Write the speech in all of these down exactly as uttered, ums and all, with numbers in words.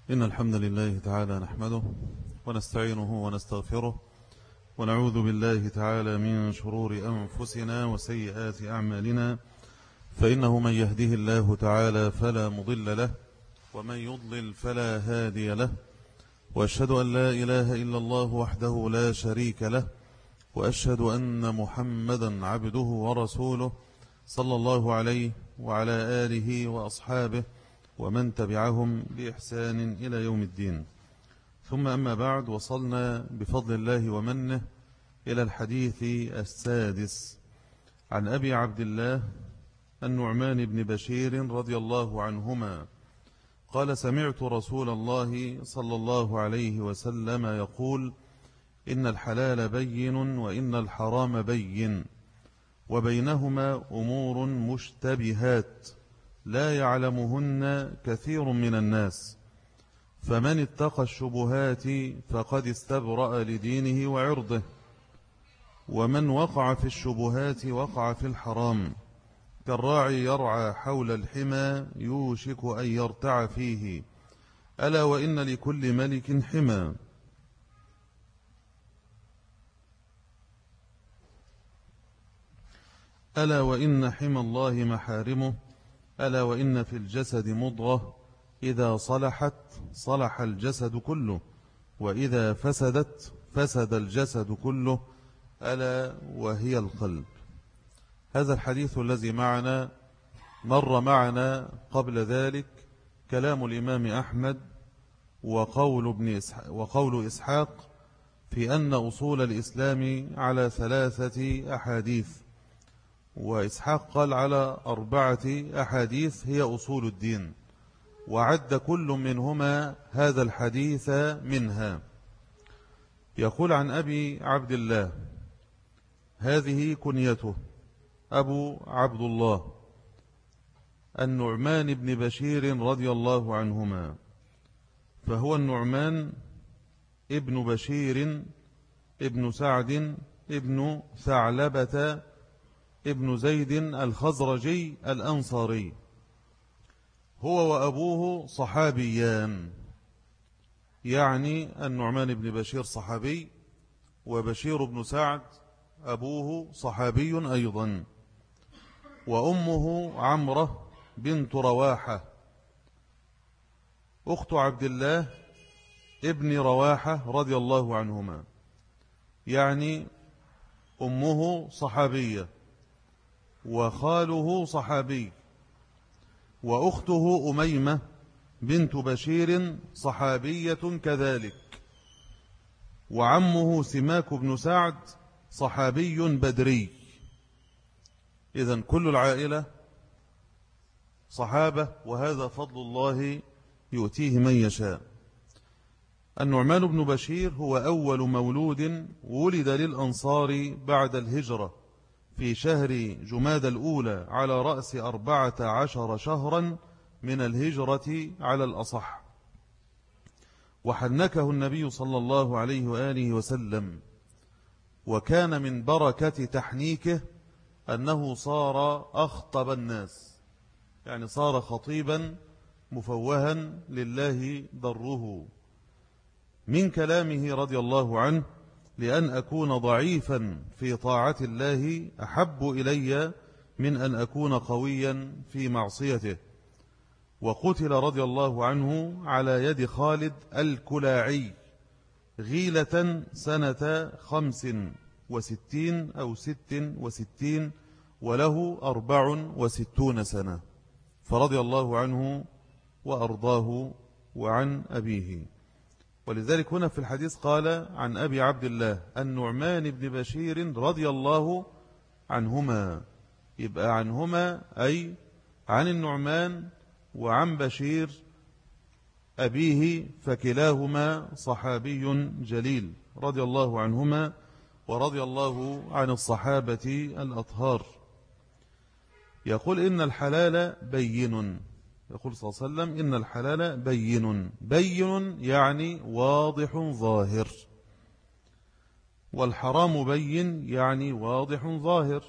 إن الحمد لله تعالى نحمده ونستعينه ونستغفره ونعوذ بالله تعالى من شرور أنفسنا وسيئات أعمالنا، فإنه من يهده الله تعالى فلا مضل له ومن يضلل فلا هادي له، وأشهد أن لا إله إلا الله وحده لا شريك له، وأشهد أن محمدا عبده ورسوله صلى الله عليه وعلى آله وأصحابه ومن تبعهم بإحسان إلى يوم الدين. ثم أما بعد، وصلنا بفضل الله ومنه إلى الحديث السادس عن أبي عبد الله النعمان بن بشير رضي الله عنهما قال: سمعت رسول الله صلى الله عليه وسلم يقول: إن الحلال بين وإن الحرام بين وبينهما أمور مشتبهات لا يعلمهن كثير من الناس، فمن اتقى الشبهات فقد استبرأ لدينه وعرضه، ومن وقع في الشبهات وقع في الحرام، كالراعي يرعى حول الحمى يوشك أن يرتع فيه، ألا وإن لكل ملك حمى، ألا وإن حمى الله محارمه، ألا وإن في الجسد مضغة إذا صلحت صلح الجسد كله، وإذا فسدت فسد الجسد كله، ألا وهي القلب. هذا الحديث الذي معنا مر معنا قبل ذلك كلام الإمام أحمد وقول, ابن إسحاق وقول إسحاق في أن أصول الإسلام على ثلاثة أحاديث، وإسحاق قال على أربعة أحاديث هي أصول الدين، وعد كل منهما هذا الحديث منها. يقول عن أبي عبد الله، هذه كنيته أبو عبد الله النعمان بن بشير رضي الله عنهما، فهو النعمان ابن بشير ابن سعد ابن ثعلبة ابن زيد الخزرجي الأنصاري، هو وأبوه صحابيان، يعني النعمان بن بشير صحابي، وبشير بن سعد أبوه صحابي أيضا، وأمه عمرة بنت رواحة أخت عبد الله ابن رواحة رضي الله عنهما، يعني أمه صحابية وخاله صحابي، وأخته أميمة بنت بشير صحابية كذلك، وعمه سماك بن سعد صحابي بدري. إذن كل العائلة صحابة، وهذا فضل الله يؤتيه من يشاء. النعمان بن بشير هو أول مولود ولد للأنصار بعد الهجرة في شهر جماد الأولى على رأس أربعة عشر شهرا من الهجرة على الأصح، وحنكه النبي صلى الله عليه وآله وسلم، وكان من بركة تحنيكه أنه صار أخطب الناس، يعني صار خطيبا مفوها لله ضره. من كلامه رضي الله عنه: لأن أكون ضعيفا في طاعة الله أحب إلي من أن أكون قويا في معصيته. وقتل رضي الله عنه على يد خالد الكلاعي غيلة سنة خمس وستين أو ست وستين وله أربع وستون سنة، فرضي الله عنه وأرضاه وعن أبيه. ولذلك هنا في الحديث قال عن أبي عبد الله النعمان بن بشير رضي الله عنهما، يبقى عنهما أي عن النعمان وعن بشير أبيه، فكلاهما صحابي جليل رضي الله عنهما ورضي الله عن الصحابة الأطهار. يقول إن الحلال بين، يقول صلى الله عليه وسلم إن الحلال بين، بين يعني واضح ظاهر، والحرام بين يعني واضح ظاهر،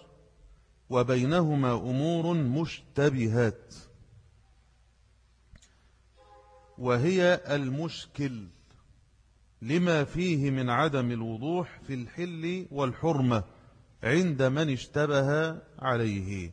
وبينهما أمور مشتبهات. وهي المشكل لما فيه من عدم الوضوح في الحل والحرمة عند من اشتبه عليه.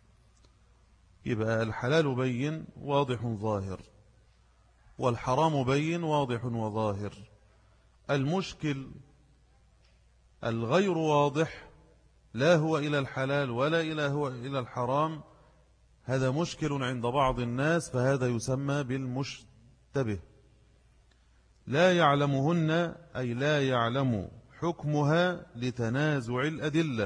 يبقى الحلال بين واضح ظاهر، والحرام بين واضح وظاهر. المشكل الغير واضح لا هو إلى الحلال ولا إلى هو إلى الحرام، هذا مشكل عند بعض الناس، فهذا يسمى بالمشتبه. لا يعلمهن أي لا يعلم حكمها لتنازع الأدلة.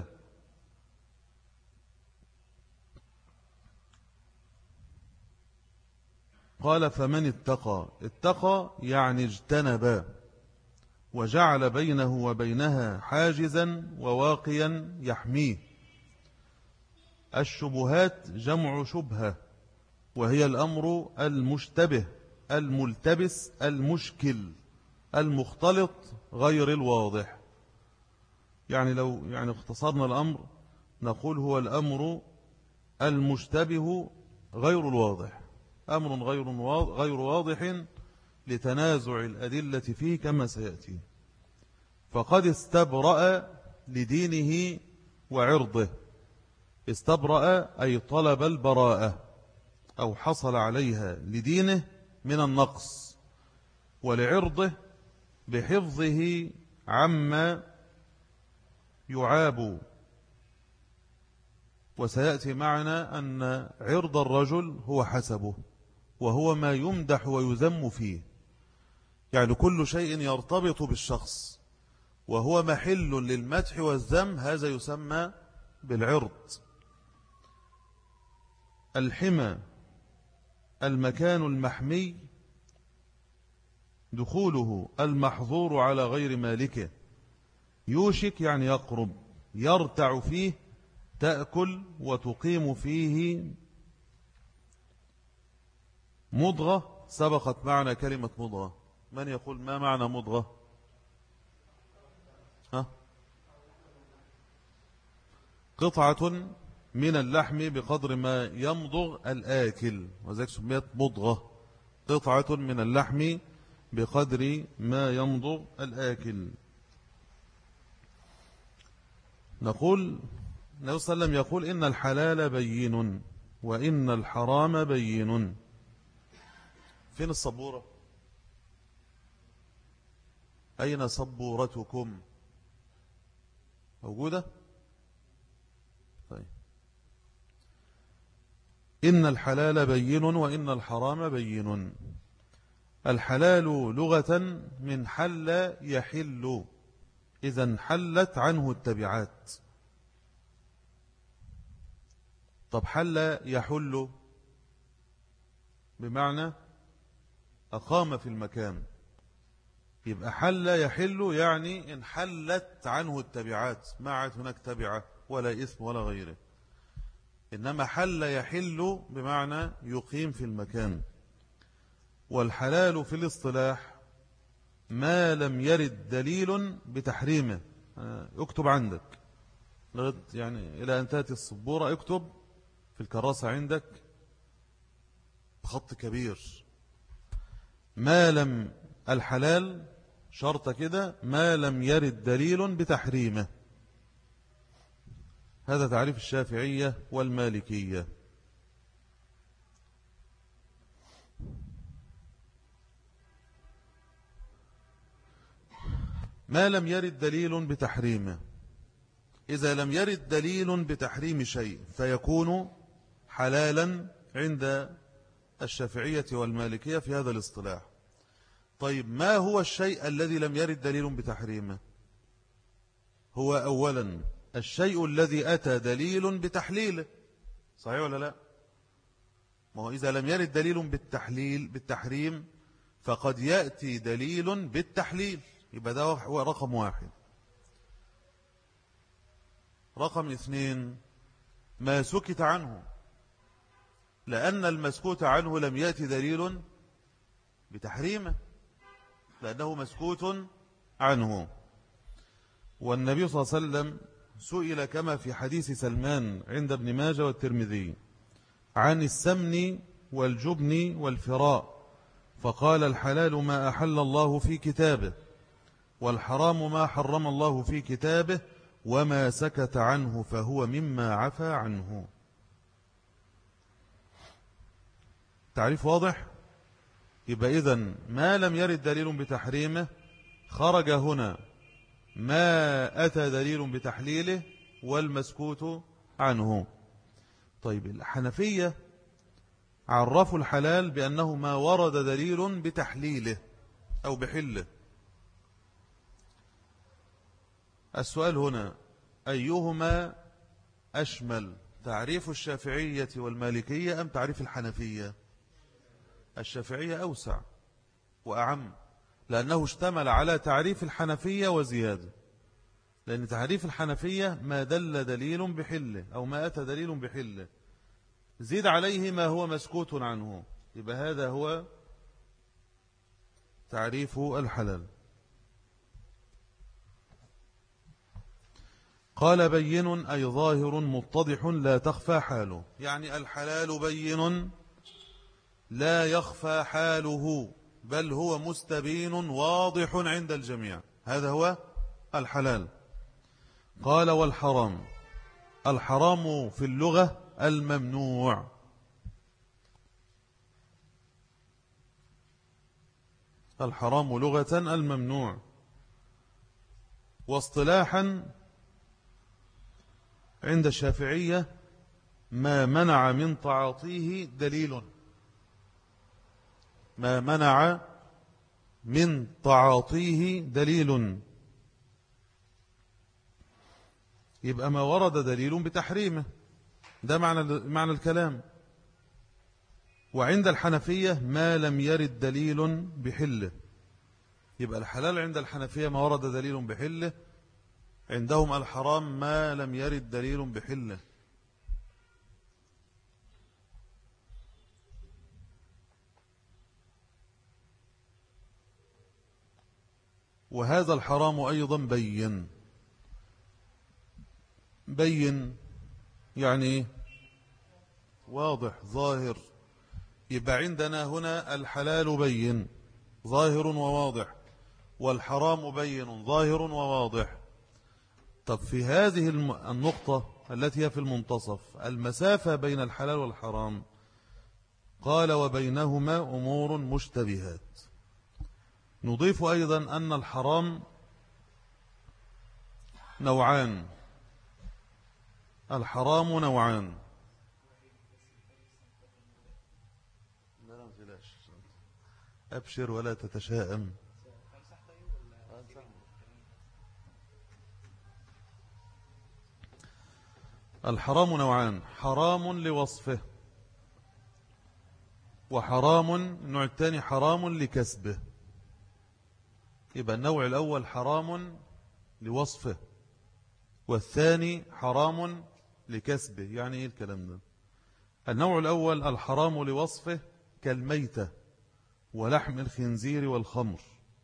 قال فمن اتقى، اتقى يعني اجتنب وجعل بينه وبينها حاجزا وواقيا يحميه. الشبهات جمع شبهة، وهي الأمر المشتبه الملتبس المشكل المختلط غير الواضح. يعني لو يعني اختصرنا الأمر نقول هو الأمر المشتبه غير الواضح، أمر غير غير واضح لتنازع الأدلة فيه كما سيأتي. فقد استبرأ لدينه وعرضه. استبرأ أي طلب البراءة أو حصل عليها لدينه من النقص، ولعرضه بحفظه عما يعاب. وسيأتي معنا أن عرض الرجل هو حسبه، وهو ما يمدح ويذم فيه. يعني كل شيء يرتبط بالشخص وهو محل للمدح والذم هذا يسمى بالعرض. الحمى المكان المحمي دخوله المحظور على غير مالكه. يوشك يعني يقرب، يرتع فيه تأكل وتقيم فيه مضغة. سبقت معنا كلمة مضغة. من يقول ما معنى مضغة؟ ها؟ قطعة من اللحم بقدر ما يمضغ الآكل، وذلك سميت مضغة. قطعة من اللحم بقدر ما يمضغ الآكل. نقول النبي صلى الله عليه وسلم يقول إن الحلال بين وإن الحرام بين. فين الصبورة؟ أين صبورتكم؟ موجودة؟ طيب. إن الحلال بين وإن الحرام بين. الحلال لغة من حل يحل، إذا حلت عنه التبعات. طب حل يحل بمعنى أقام في المكان. يبقى حل يحل يعني إن حلت عنه التبعات، ما عاد هناك تبعة ولا إثم ولا غيره. إنما حل يحل بمعنى يقيم في المكان. والحلال في الاصطلاح ما لم يرد دليل بتحريمه. اكتب عندك يعني إلى أن تأتي الصبورة، اكتب في الكراسة عندك بخط كبير ما لم، الحلال شرط كده ما لم يرد دليل بتحريمه. هذا تعريف الشافعية والمالكية. ما لم يرد دليل بتحريمه. إذا لم يرد دليل بتحريم شيء فيكون حلالا عند الشافعية والمالكية في هذا الاصطلاح. طيب ما هو الشيء الذي لم يرد دليل بتحريمه؟ هو أولا الشيء الذي أتى دليل بتحليله. صحيح ولا لا؟ ما هو إذا لم يرد دليل بالتحليل بالتحريم فقد يأتي دليل بالتحليل، يبقى ده هو رقم واحد. رقم اثنين ما سكت عنه، لأن المسكوت عنه لم يأتي دليل بتحريمه لأنه مسكوت عنه. والنبي صلى الله عليه وسلم سئل كما في حديث سلمان عند ابن ماجه والترمذي عن السمن والجبن والفراء، فقال الحلال ما أحل الله في كتابه، والحرام ما حرم الله في كتابه، وما سكت عنه فهو مما عفى عنه. تعريف واضح؟ يبقى إذن ما لم يرد دليل بتحريمه خرج هنا ما أتى دليل بتحليله والمسكوت عنه. طيب الحنفية عرفوا الحلال بأنه ما ورد دليل بتحليله أو بحله. السؤال هنا أيهما أشمل، تعريف الشافعية والمالكية أم تعريف الحنفية؟ الشافعية أوسع وأعم، لأنه اشتمل على تعريف الحنفية وزيادة، لأن تعريف الحنفية ما دل دليل بحله أو ما أتى دليل بحله، زيد عليه ما هو مسكوت عنه، يبقى هذا هو تعريف الحلال. قال بين أي ظاهر متضح لا تخفى حاله، يعني الحلال بين لا يخفى حاله، بل هو مستبين واضح عند الجميع، هذا هو الحلال. قال والحرام، الحرام في اللغة الممنوع، الحرام لغة الممنوع، واصطلاحا عند الشافعية ما منع من تعاطيه دليل، ما منع من تعاطيه دليل، يبقى ما ورد دليل بتحريمه، ده معنى معنى الكلام. وعند الحنفية ما لم يرد دليل بحله، يبقى الحلال عند الحنفية ما ورد دليل بحله، عندهم الحرام ما لم يرد دليل بحله. وهذا الحرام أيضا بين، بين يعني واضح ظاهر، يبقى عندنا هنا الحلال بين ظاهر وواضح، والحرام بين ظاهر وواضح. طب في هذه النقطة التي هي في المنتصف، المسافة بين الحلال والحرام، قال وبينهما أمور مشتبهات. نضيف أيضا أن الحرام نوعان، الحرام نوعان، أبشر ولا تتشائم. الحرام نوعان، حرام لوصفه، وحرام النوع الثاني حرام لكسبه. يبقى النوع الأول حرام لوصفه، والثاني حرام لكسبه. يعني إيه الكلام ده؟ النوع الأول الحرام لوصفه كالميتة ولحم الخنزير والخمر.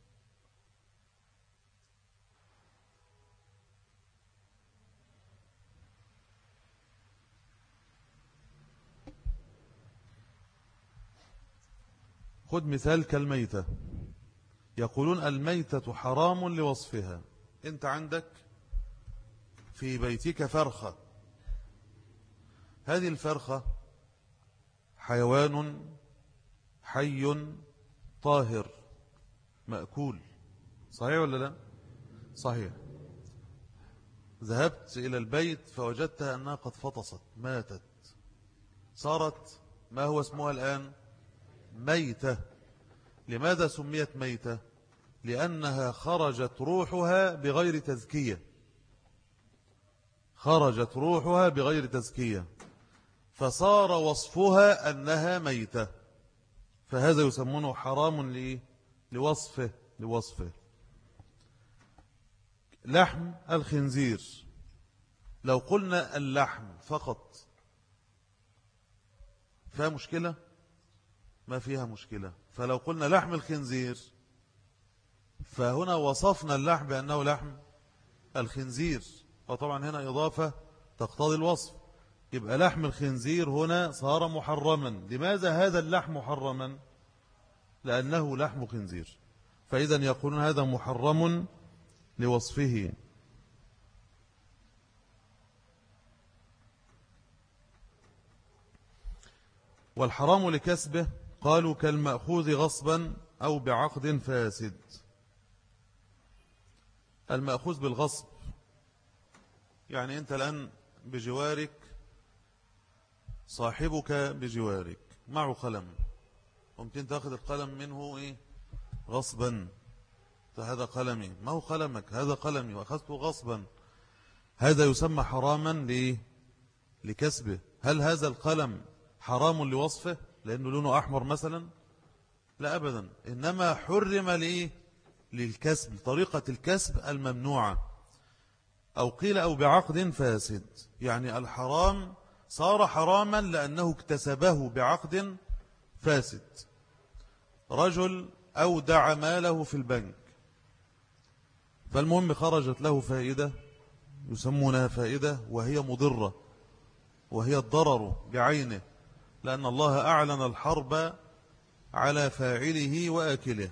خذ مثال كالميتة، يقولون الميتة حرام لوصفها. انت عندك في بيتك فرخة، هذه الفرخة حيوان حي طاهر مأكول، صحيح ولا لا؟ صحيح. ذهبت إلى البيت فوجدتها أنها قد فطست ماتت، صارت ما هو اسمها الآن؟ ميتة. لماذا سميت ميتة؟ لأنها خرجت روحها بغير تزكية، خرجت روحها بغير تزكية، فصار وصفها أنها ميتة، فهذا يسمونه حرام لإيه؟ لوصفه لوصفه. لحم الخنزير، لو قلنا اللحم فقط فيها مشكلة؟ ما فيها مشكلة. فلو قلنا لحم الخنزير فهنا وصفنا اللحم بأنه لحم الخنزير، وطبعا هنا إضافة تقتضي الوصف، يبقى لحم الخنزير هنا صار محرما. لماذا هذا اللحم محرما؟ لأنه لحم خنزير، فإذا يقولون هذا محرم لوصفه. والحرام لكسبه قالوا كالمأخوذ غصبا أو بعقد فاسد. المأخوذ بالغصب يعني أنت الآن بجوارك، صاحبك بجوارك معه قلم، ممكن تأخذ القلم منه إيه؟ غصبا. هذا قلمي، ما هو قلمك، هذا قلمي وأخذته غصبا. هذا يسمى حراما ليه؟ لكسبه. هل هذا القلم حرام لوصفه لأنه لونه أحمر مثلا؟ لا أبدا، إنما حرم ليه؟ للكسب، طريقة الكسب الممنوعة. أو قيل أو بعقد فاسد، يعني الحرام صار حراما لأنه اكتسبه بعقد فاسد. رجل أودع ماله في البنك، فالمهم خرجت له فائدة يسمونها فائدة وهي مضرة، وهي الضرر بعينه، لأن الله أعلن الحرب على فاعله وآكله.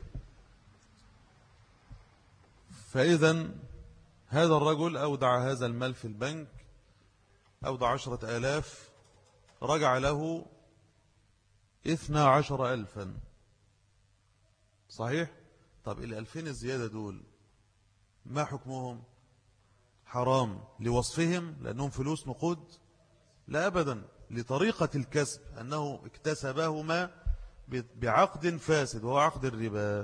فإذا هذا الرجل أودع هذا المال في البنك، أودع عشرة آلاف، رجع له اثنا عشر ألفا، صحيح؟ طب الألفين الزيادة دول ما حكمهم؟ حرام لوصفهم لأنهم فلوس نقود؟ لا أبدا، لطريقة الكسب أنه اكتسبهما بعقد فاسد وهو عقد الربا.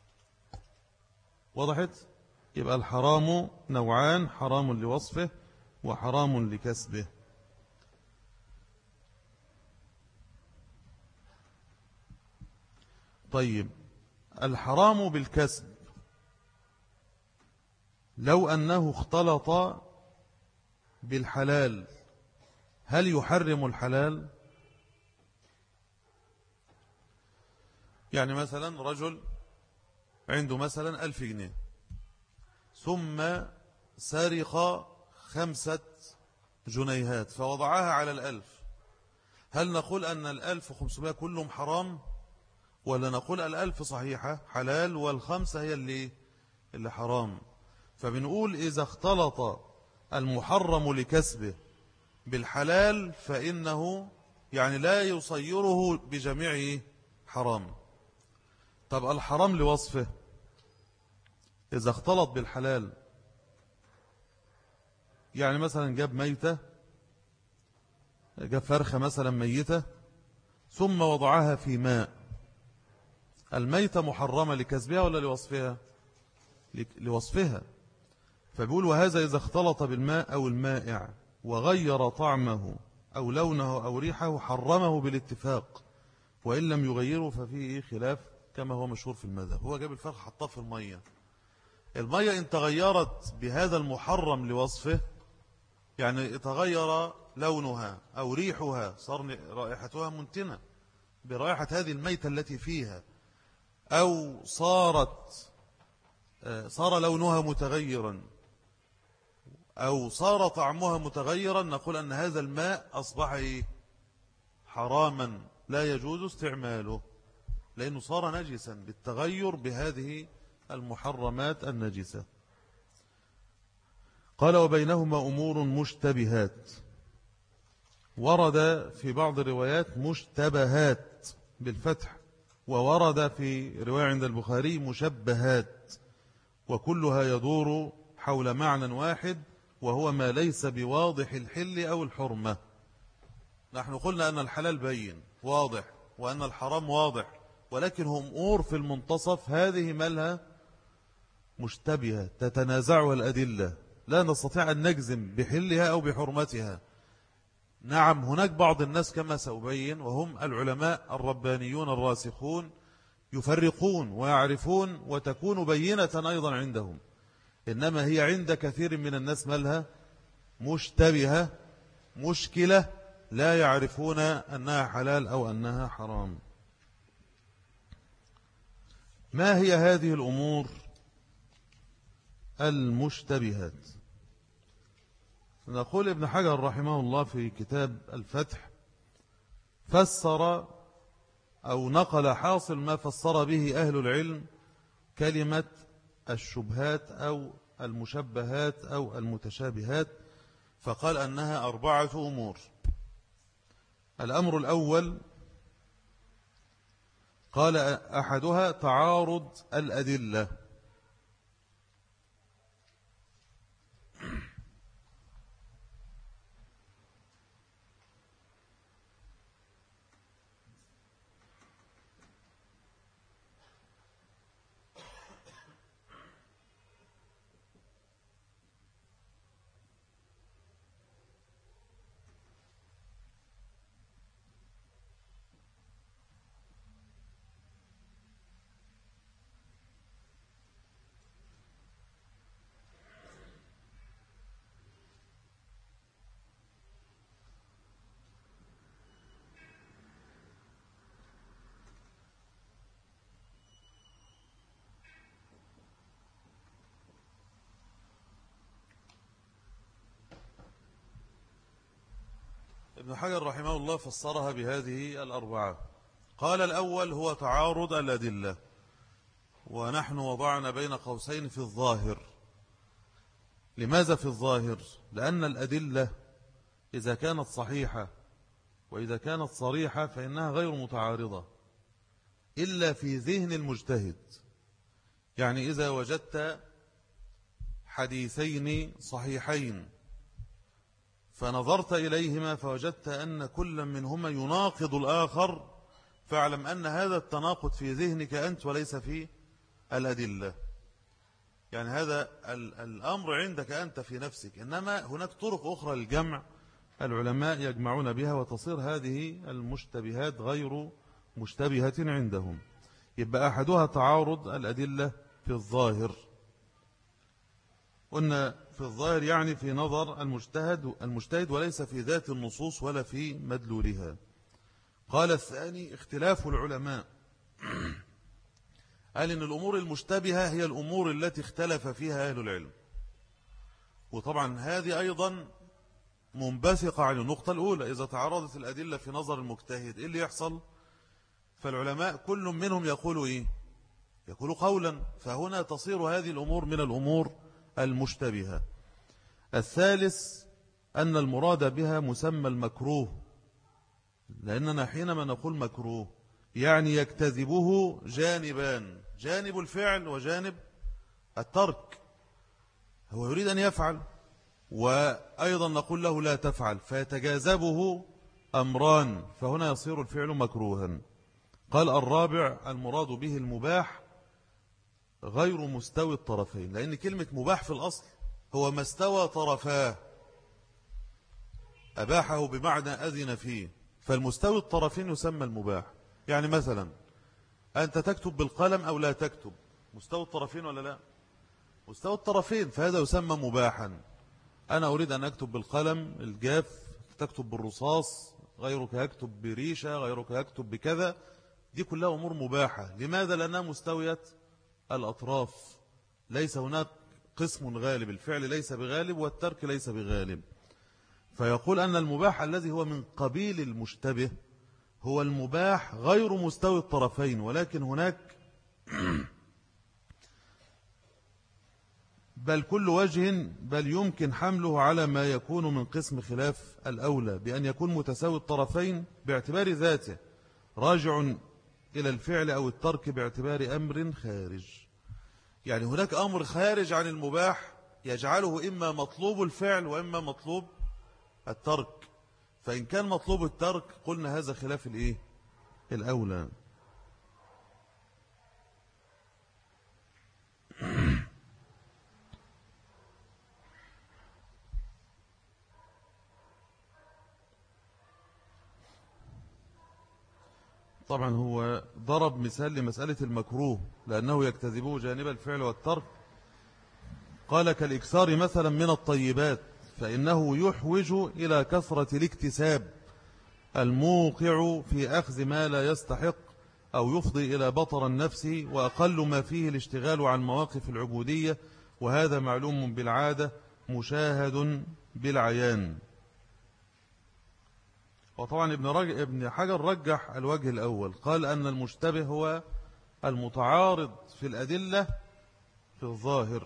وضحت؟ يبقى الحرام نوعان، حرام لوصفه وحرام لكسبه. طيب الحرام بالكسب لو أنه اختلط بالحلال هل يحرم الحلال؟ يعني مثلا رجل عنده مثلا ألف جنيه ثم سرق خمسة جنيهات فوضعها على الألف، هل نقول أن الألف وخمسمائة كلهم حرام، ولا نقول الألف صحيحة حلال والخمسة هي اللي, اللي حرام؟ فبنقول إذا اختلط المحرم لكسبه بالحلال فإنه يعني لا يصيره بجميعه حرام. طب الحرام لوصفه إذا اختلط بالحلال، يعني مثلا جاب ميتة، جاب فرخة مثلا ميتة ثم وضعها في ماء، الميتة محرمة لكسبها ولا لوصفها؟ لوصفها. فبيقول وهذا إذا اختلط بالماء أو المائع وغير طعمه أو لونه أو ريحه حرمه بالاتفاق، وإن لم يغيره ففيه خلاف كما هو مشهور في المذهب. هو جاب الفرخ حطاه في المية، المية إن تغيرت بهذا المحرم لوصفه، يعني تغير لونها أو ريحها، صار رائحتها منتنة برائحة هذه الميتة التي فيها، أو صارت صار لونها متغيرا أو صار طعمها متغيرا، نقول أن هذا الماء أصبح حراما لا يجوز استعماله لأنه صار نجسا بالتغير بهذه المحرمات النجسة. قال وبينهما أمور مشتبهات، ورد في بعض الروايات مشتبهات بالفتح، وورد في رواية عند البخاري مشبهات، وكلها يدور حول معنى واحد وهو ما ليس بواضح الحل أو الحرمة. نحن قلنا أن الحلال بين واضح وأن الحرام واضح، ولكن هم أمور في المنتصف هذه مالها مشتبهة تتنازعها الأدلة، لا نستطيع أن نجزم بحلها أو بحرمتها. نعم هناك بعض الناس كما سأبين وهم العلماء الربانيون الراسخون يفرقون ويعرفون وتكون بينة أيضا عندهم، إنما هي عند كثير من الناس مالها مشتبهة مشكلة لا يعرفون أنها حلال أو أنها حرام. ما هي هذه الأمور المشتبهات؟ نقول ابن حجر رحمه الله في كتاب الفتح فسر أو نقل حاصل ما فسر به أهل العلم كلمة الشبهات أو المشبهات أو المتشابهات، فقال أنها أربعة أمور. الأمر الأول قال أحدها تعارض الأدلة. ابن حجر رحمه الله فسرها بهذه الأربعة. قال الأول هو تعارض الأدلة، ونحن وضعنا بين قوسين في الظاهر. لماذا في الظاهر؟ لأن الأدلة إذا كانت صحيحة وإذا كانت صريحة فإنها غير متعارضة إلا في ذهن المجتهد. يعني إذا وجدت حديثين صحيحين فنظرت إليهما فوجدت أن كل منهما يناقض الآخر، فاعلم أن هذا التناقض في ذهنك أنت وليس في الأدلة. يعني هذا الأمر عندك أنت في نفسك، إنما هناك طرق أخرى للجمع العلماء يجمعون بها وتصير هذه المشتبهات غير مشتبهة عندهم. يبقى أحدها تعارض الأدلة في الظاهر. قلنا في الظاهر يعني في نظر المجتهد المجتهد وليس في ذات النصوص ولا في مدلولها. قال الثاني اختلاف العلماء. قال إن الأمور المشتبهة هي الأمور التي اختلف فيها أهل العلم. وطبعا هذه أيضا منبثقة عن النقطة الأولى. إذا تعارضت الأدلة في نظر المجتهد إيه اللي يحصل؟ فالعلماء كل منهم يقول إيه؟ يقول قولا، فهنا تصير هذه الأمور من الأمور المشتبهة. الثالث أن المراد بها مسمى المكروه، لأننا حينما نقول مكروه يعني يكتذبه جانبان، جانب الفعل وجانب الترك. هو يريد أن يفعل وأيضا نقول له لا تفعل، فيتجاذبه أمران، فهنا يصير الفعل مكروها. قال الرابع المراد به المباح غير مستوي الطرفين، لأن كلمة مباح في الأصل هو ما استوى طرفاه، أباحه بمعنى أذن فيه، فالمستوي الطرفين يسمى المباح. يعني مثلا أنت تكتب بالقلم أو لا تكتب، مستوى الطرفين ولا لا؟ مستوى الطرفين، فهذا يسمى مباحا. أنا أريد أن أكتب بالقلم الجاف، تكتب بالرصاص، غيرك يكتب بريشة، غيرك يكتب بكذا، دي كلها أمور مباحة. لماذا؟ لأنها مستوية الأطراف، ليس هناك قسم غالب، الفعل ليس بغالب والترك ليس بغالب. فيقول أن المباح الذي هو من قبيل المشتبه هو المباح غير مستوي الطرفين، ولكن هناك بل كل وجه بل يمكن حمله على ما يكون من قسم خلاف الأولى، بأن يكون متساوي الطرفين باعتبار ذاته، راجع إلى الفعل أو الترك باعتبار أمر خارج. يعني هناك أمر خارج عن المباح يجعله إما مطلوب الفعل وإما مطلوب الترك، فإن كان مطلوب الترك قلنا هذا خلاف الإيه؟ الأولى. طبعا هو ضرب مثال لمسألة المكروه لأنه يكتذبه جانب الفعل والترك. قال كالإكثار مثلا من الطيبات، فإنه يحوج إلى كثرة الاكتساب الموقع في أخذ ما لا يستحق أو يفضي إلى بطر النفس، وأقل ما فيه الاشتغال عن مواقف العبودية، وهذا معلوم بالعادة مشاهد بالعيان. وطبعا ابن, رج... ابن حجر رجح الوجه الأول، قال أن المشتبه هو المتعارض في الأدلة في الظاهر.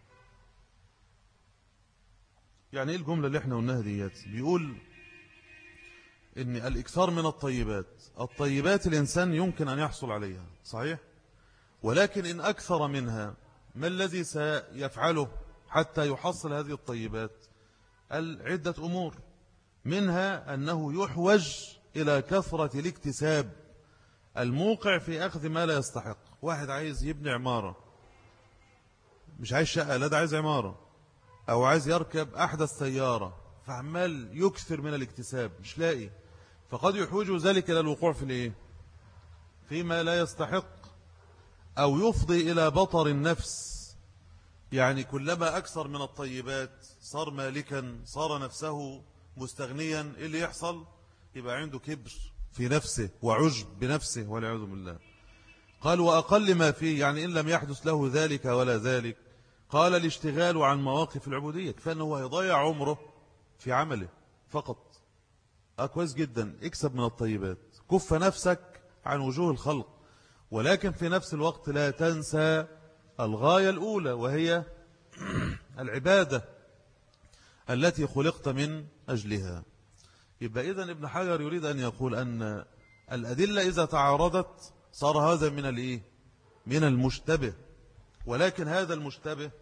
يعني ايه الجملة اللي احنا قلناها ديت؟ بيقول ان الإكثار من الطيبات، الطيبات الإنسان يمكن أن يحصل عليها صحيح، ولكن إن أكثر منها ما الذي سيفعله حتى يحصل هذه الطيبات؟ عدة أمور، منها أنه يحوج إلى كثرة الاكتساب الموقع في أخذ ما لا يستحق. واحد عايز يبني عمارة، مش عايز شقة، لا ده عايز عمارة، أو عايز يركب أحدث سيارة، فعمال يكثر من الاكتساب مش لاقي، فقد يحوج ذلك إلى الوقوع في الإيه؟ فيما لا يستحق، أو يفضي إلى بطر النفس. يعني كلما أكثر من الطيبات صار مالكا، صار نفسه مستغنيا، إيه اللي يحصل؟ يبقى عنده كبر في نفسه وعجب بنفسه والعياذ بالله. قال وأقل ما فيه، يعني إن لم يحدث له ذلك ولا ذلك، قال الاشتغال عن مواقف العبودية، كفاية أنه يضيع عمره في عمله فقط. كويس جدا، اكسب من الطيبات، كف نفسك عن وجوه الخلق، ولكن في نفس الوقت لا تنسى الغاية الأولى وهي العبادة التي خلقت من أجلها. يبقى إذن ابن حجر يريد أن يقول أن الأدلة إذا تعارضت صار هذا من الإيه؟ من المشتبه، ولكن هذا المشتبه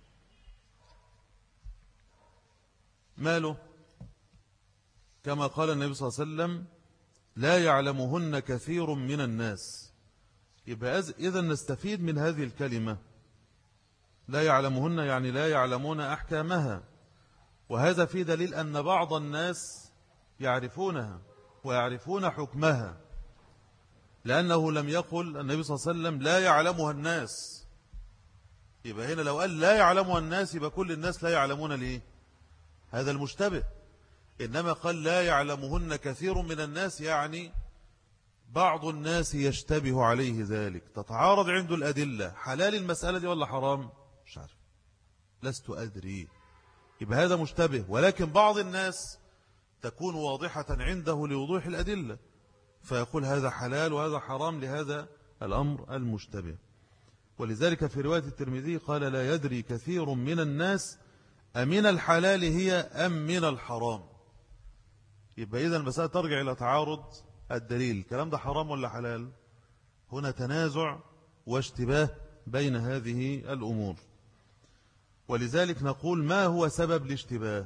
ماله؟ كما قال النبي صلى الله عليه وسلم لا يعلمهن كثير من الناس. يبقى إذن نستفيد من هذه الكلمة لا يعلمهن، يعني لا يعلمون أحكامها، وهذا في دليل أن بعض الناس يعرفونها ويعرفون حكمها، لأنه لم يقل النبي صلى الله عليه وسلم لا يعلمها الناس. يبقى هنا لو قال لا يعلمها الناس يبقى كل الناس لا يعلمون ليه؟ هذا المشتبه. إنما قال لا يعلمهن كثير من الناس، يعني بعض الناس يشتبه عليه ذلك، تتعارض عنده الأدلة، حلال المسألة دي ولا حرام؟ مش عارف، لست أدري. يبقى هذا مشتبه، ولكن بعض الناس تكون واضحة عنده لوضوح الأدلة، فيقول هذا حلال وهذا حرام لهذا الأمر المشتبه. ولذلك في رواية الترمذي قال لا يدري كثير من الناس أمن الحلال هي أم من الحرام. يبقى إذا المسألة ترجع إلى تعارض الدليل، الكلام ده حرام ولا حلال؟ هنا تنازع واشتباه بين هذه الأمور. ولذلك نقول ما هو سبب الاشتباه؟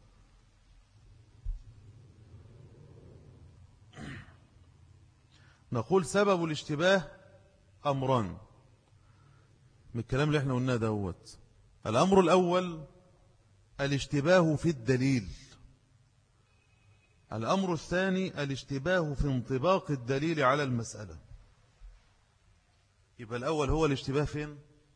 نقول سبب الاشتباه أمران من الكلام اللي احنا قلناه دوت. الأمر الأول الاشتباه في الدليل، الأمر الثاني الاشتباه في انطباق الدليل على المسألة. يبقى الأول هو الاشتباه فين؟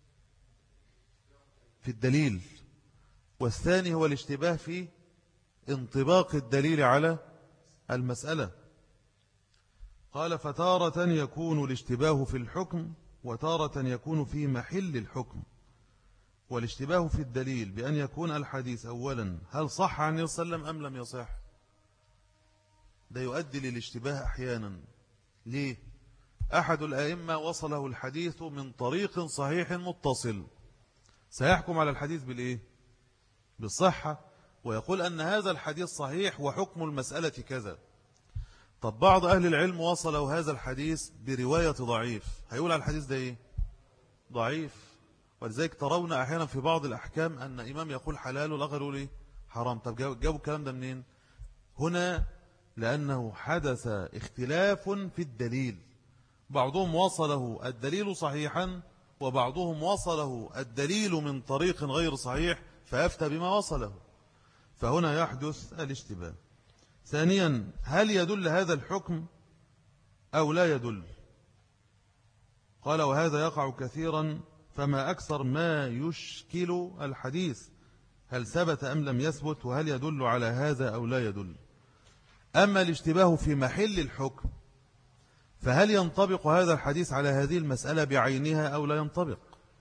في الدليل، والثاني هو الاشتباه في انطباق الدليل على المسألة. قال فتارة يكون الاشتباه في الحكم وتارة يكون في محل الحكم. والاشتباه في الدليل بأن يكون الحديث أولا هل صح عن النبي صلى الله عليه وسلم أم لم يصح، ده يؤدي للاشتباه أحيانا. ليه؟ أحد الأئمة وصله الحديث من طريق صحيح متصل، سيحكم على الحديث بالإيه؟ بالصحة، ويقول أن هذا الحديث صحيح وحكم المسألة كذا. طب بعض أهل العلم وصلوا هذا الحديث برواية ضعيف، هيقول على الحديث ده إيه؟ ضعيف. ولذلك ترون أحيانا في بعض الأحكام أن إمام يقول حلال والآخر يقول إيه؟ حرام. طب جابوا الكلام ده منين؟ هنا لأنه حدث اختلاف في الدليل، بعضهم وصله الدليل صحيحا وبعضهم وصله الدليل من طريق غير صحيح فأفتى بما وصله، فهنا يحدث الاشتباه. ثانيا هل يدل هذا الحكم أو لا يدل؟ قال وهذا يقع كثيرا، فما أكثر ما يشكل الحديث هل ثبت أم لم يثبت، وهل يدل على هذا أو لا يدل. أما الاشتباه في محل الحكم فهل ينطبق هذا الحديث على هذه المسألة بعينها أو لا ينطبق.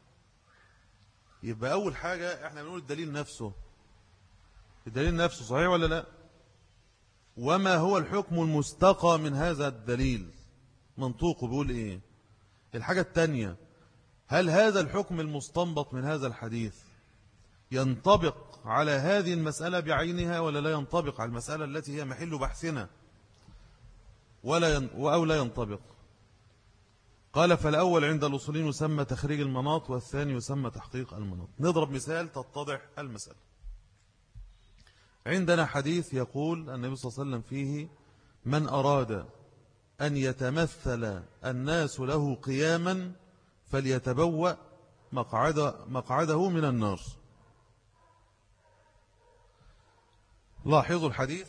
يبقى أول حاجة احنا بنقول الدليل نفسه، الدليل نفسه صحيح ولا لا؟ وما هو الحكم المستقى من هذا الدليل، منطوقه بيقول إيه. الحاجة التانية، هل هذا الحكم المستنبط من هذا الحديث ينطبق على هذه المسألة بعينها ولا لا ينطبق على المسألة التي هي محل بحثنا ولا ين... أو لا ينطبق. قال فالأول عند الأصولين يسمى تخريج المناط، والثاني يسمى تحقيق المناط. نضرب مثال تتضح المسألة. عندنا حديث يقول النبي صلى الله عليه وسلم فيه: من أراد أن يتمثل الناس له قياما فليتبوأ مقعد مقعده من النار. لاحظوا الحديث.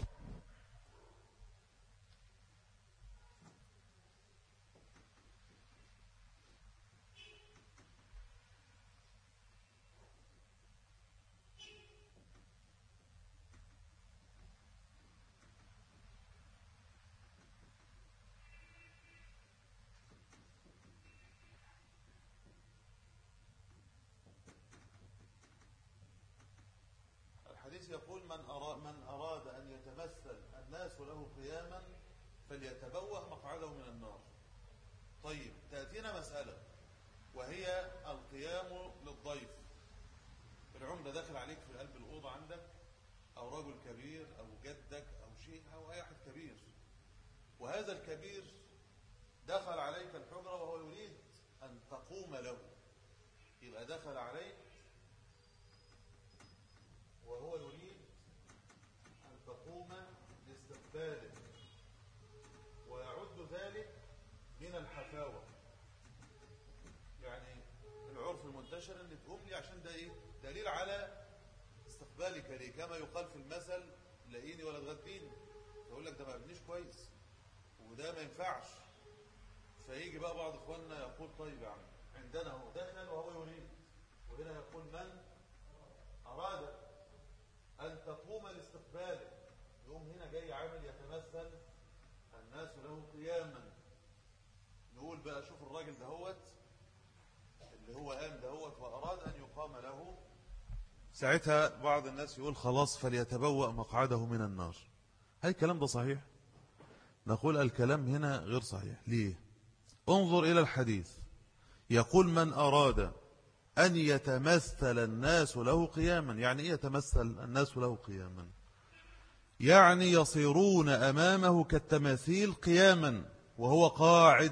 يقول من أراد, من أراد أن يتمثل الناس له قياما فليتبوأ مقعده من النار. طيب تأتينا مسألة وهي القيام للضيف. العمدة داخل عليك في قلب الأوضة عندك، أو رجل كبير أو جدك أو شيخ أو أي أحد كبير، وهذا الكبير دخل عليك الحجرة وهو يريد أن تقوم له. يبقى دخل عليك وهو يريد أن تقوم لاستقباله، ويعد ذلك من الحفاوة. يعني العرف المنتشر أن تقوم لي عشان ده إيه؟ دليل على استقبالك لي، كما يقال في المثل: لاقيني ولا تغديني. يقول لك ده ما ابنيش كويس وده ما ينفعش. فيجي بقى بعض اخواننا يقول: طيب يا عم عندنا هو دخل وهو يريد، وهنا يقول من أراد أن تقوم لاستقباله، يقوم هنا جاي عامل يتمثل الناس له قياما. نقول بقى شوف الراجل دهوت اللي هو قام دهوت وأراد أن يقام له، ساعتها بعض الناس يقول: خلاص فليتبوأ مقعده من النار. هل الكلام ده صحيح؟ نقول الكلام هنا غير صحيح. ليه؟ انظر إلى الحديث، يقول من أراد أن يتمثل الناس له قياما. يعني إيه يتمثل الناس له قياما؟ يعني يصيرون أمامه كالتماثيل قياما وهو قاعد.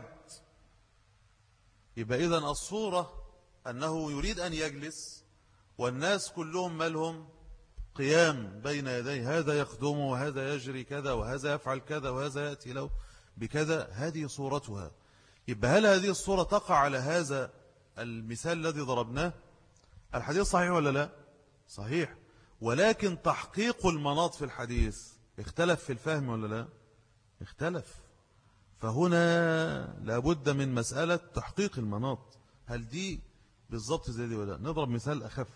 يبقى إذن الصورة أنه يريد أن يجلس والناس كلهم مالهم قيام بين يديه، هذا يخدمه وهذا يجري كذا وهذا يفعل كذا وهذا يأتي له بكذا. هذه صورتها. يبقى هل هذه الصورة تقع على هذا المثال الذي ضربناه؟ الحديث صحيح ولا لا؟ صحيح. ولكن تحقيق المناط في الحديث اختلف في الفهم ولا لا؟ اختلف. فهنا لابد من مسألة تحقيق المناط. هل دي بالضبط زي دي ولا لا؟ نضرب مثال أخف.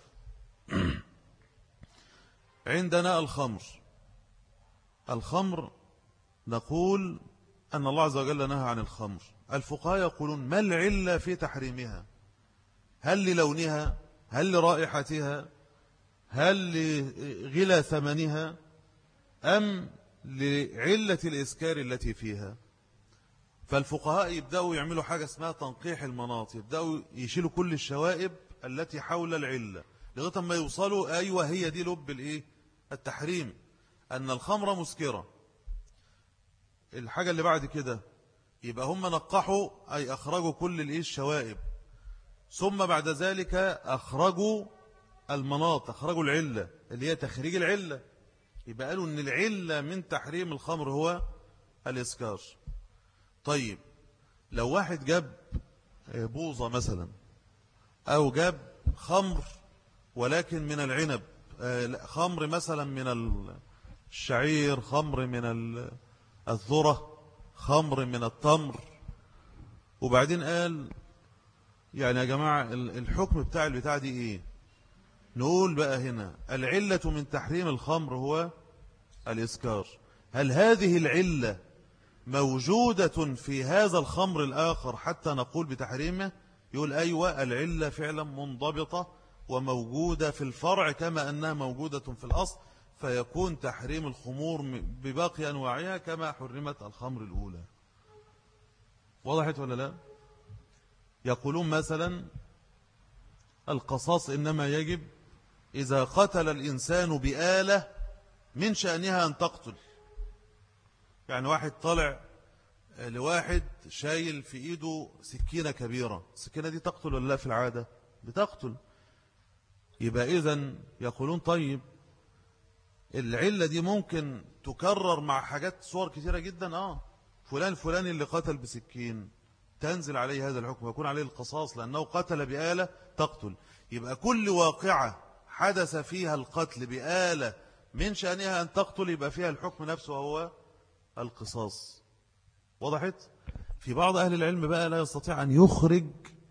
عندنا الخمر. الخمر نقول أن الله عز وجل نهى عن الخمر. الفقهاء يقولون: ما العلة في تحريمها؟ هل للونها؟ هل لرائحتها؟ هل لغلى ثمنها؟ أم لعلة الإسكار التي فيها؟ فالفقهاء يبدأوا يعملوا حاجة اسمها تنقيح المناط، يبدأوا يشيلوا كل الشوائب التي حول العلة لغاية ما يوصلوا أيوة هي دي لب الإيه؟ التحريم، أن الخمر مسكرة. الحاجة اللي بعد كده يبقى هم نقحوا أي أخرجوا كل الإيه؟ الشوائب، ثم بعد ذلك أخرجوا المناط، أخرجوا العلة اللي هي تخريج العلة. يبقى قالوا أن العلة من تحريم الخمر هو الإسكار. طيب لو واحد جاب بوظة مثلا، أو جاب خمر ولكن من العنب، خمر مثلا من الشعير، خمر من الذرة، خمر من التمر، وبعدين قال يعني يا جماعة الحكم بتاع البتاع دي ايه؟ نقول بقى هنا العلة من تحريم الخمر هو الإسكار. هل هذه العلة موجودة في هذا الخمر الآخر حتى نقول بتحريمه؟ يقول أيوة، العلة فعلا منضبطة وموجودة في الفرع كما أنها موجودة في الأصل، فيكون تحريم الخمور بباقي أنواعها كما حرمت الخمر الأولى. وضحت ولا لا؟ يقولون مثلا القصاص إنما يجب إذا قتل الإنسان بآلة من شأنها أن تقتل. يعني واحد طلع لواحد شايل في إيده سكينة كبيرة، السكينة دي تقتل ولا لا؟ في العادة بتقتل. يبقى إذن يقولون طيب العلة دي ممكن تكرر مع حاجات صور كثيرة جدا. آه فلان فلان اللي قتل بسكين تنزل عليه هذا الحكم، يكون عليه القصاص لأنه قتل بآلة تقتل. يبقى كل واقعة حدث فيها القتل بآلة من شأنها أن تقتل يبقى فيها الحكم نفسه وهو القصاص. وضحت؟ في بعض أهل العلم بقى لا يستطيع أن يخرج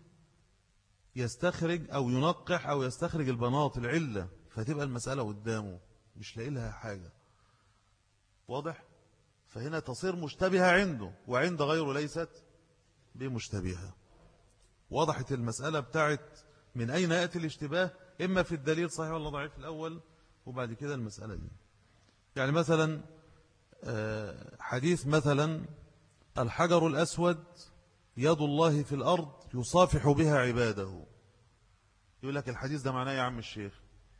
يستخرج أو ينقح أو يستخرج البناط العلة، فتبقى المسألة قدامه مش لاقي لها حاجة. واضح؟ فهنا تصير مشتبهة عنده وعند غيره ليست بمشتبهة. وضحت المسألة بتاعت من أين يأتي الاشتباه، إما في الدليل صحيح ولا ضعيف الأول وبعد كده المسألة دي. يعني مثلا حديث مثلا الحجر الأسود يد الله في الأرض يصافح بها عباده، يقول لك الحديث ده معناه يا عم الشيخ.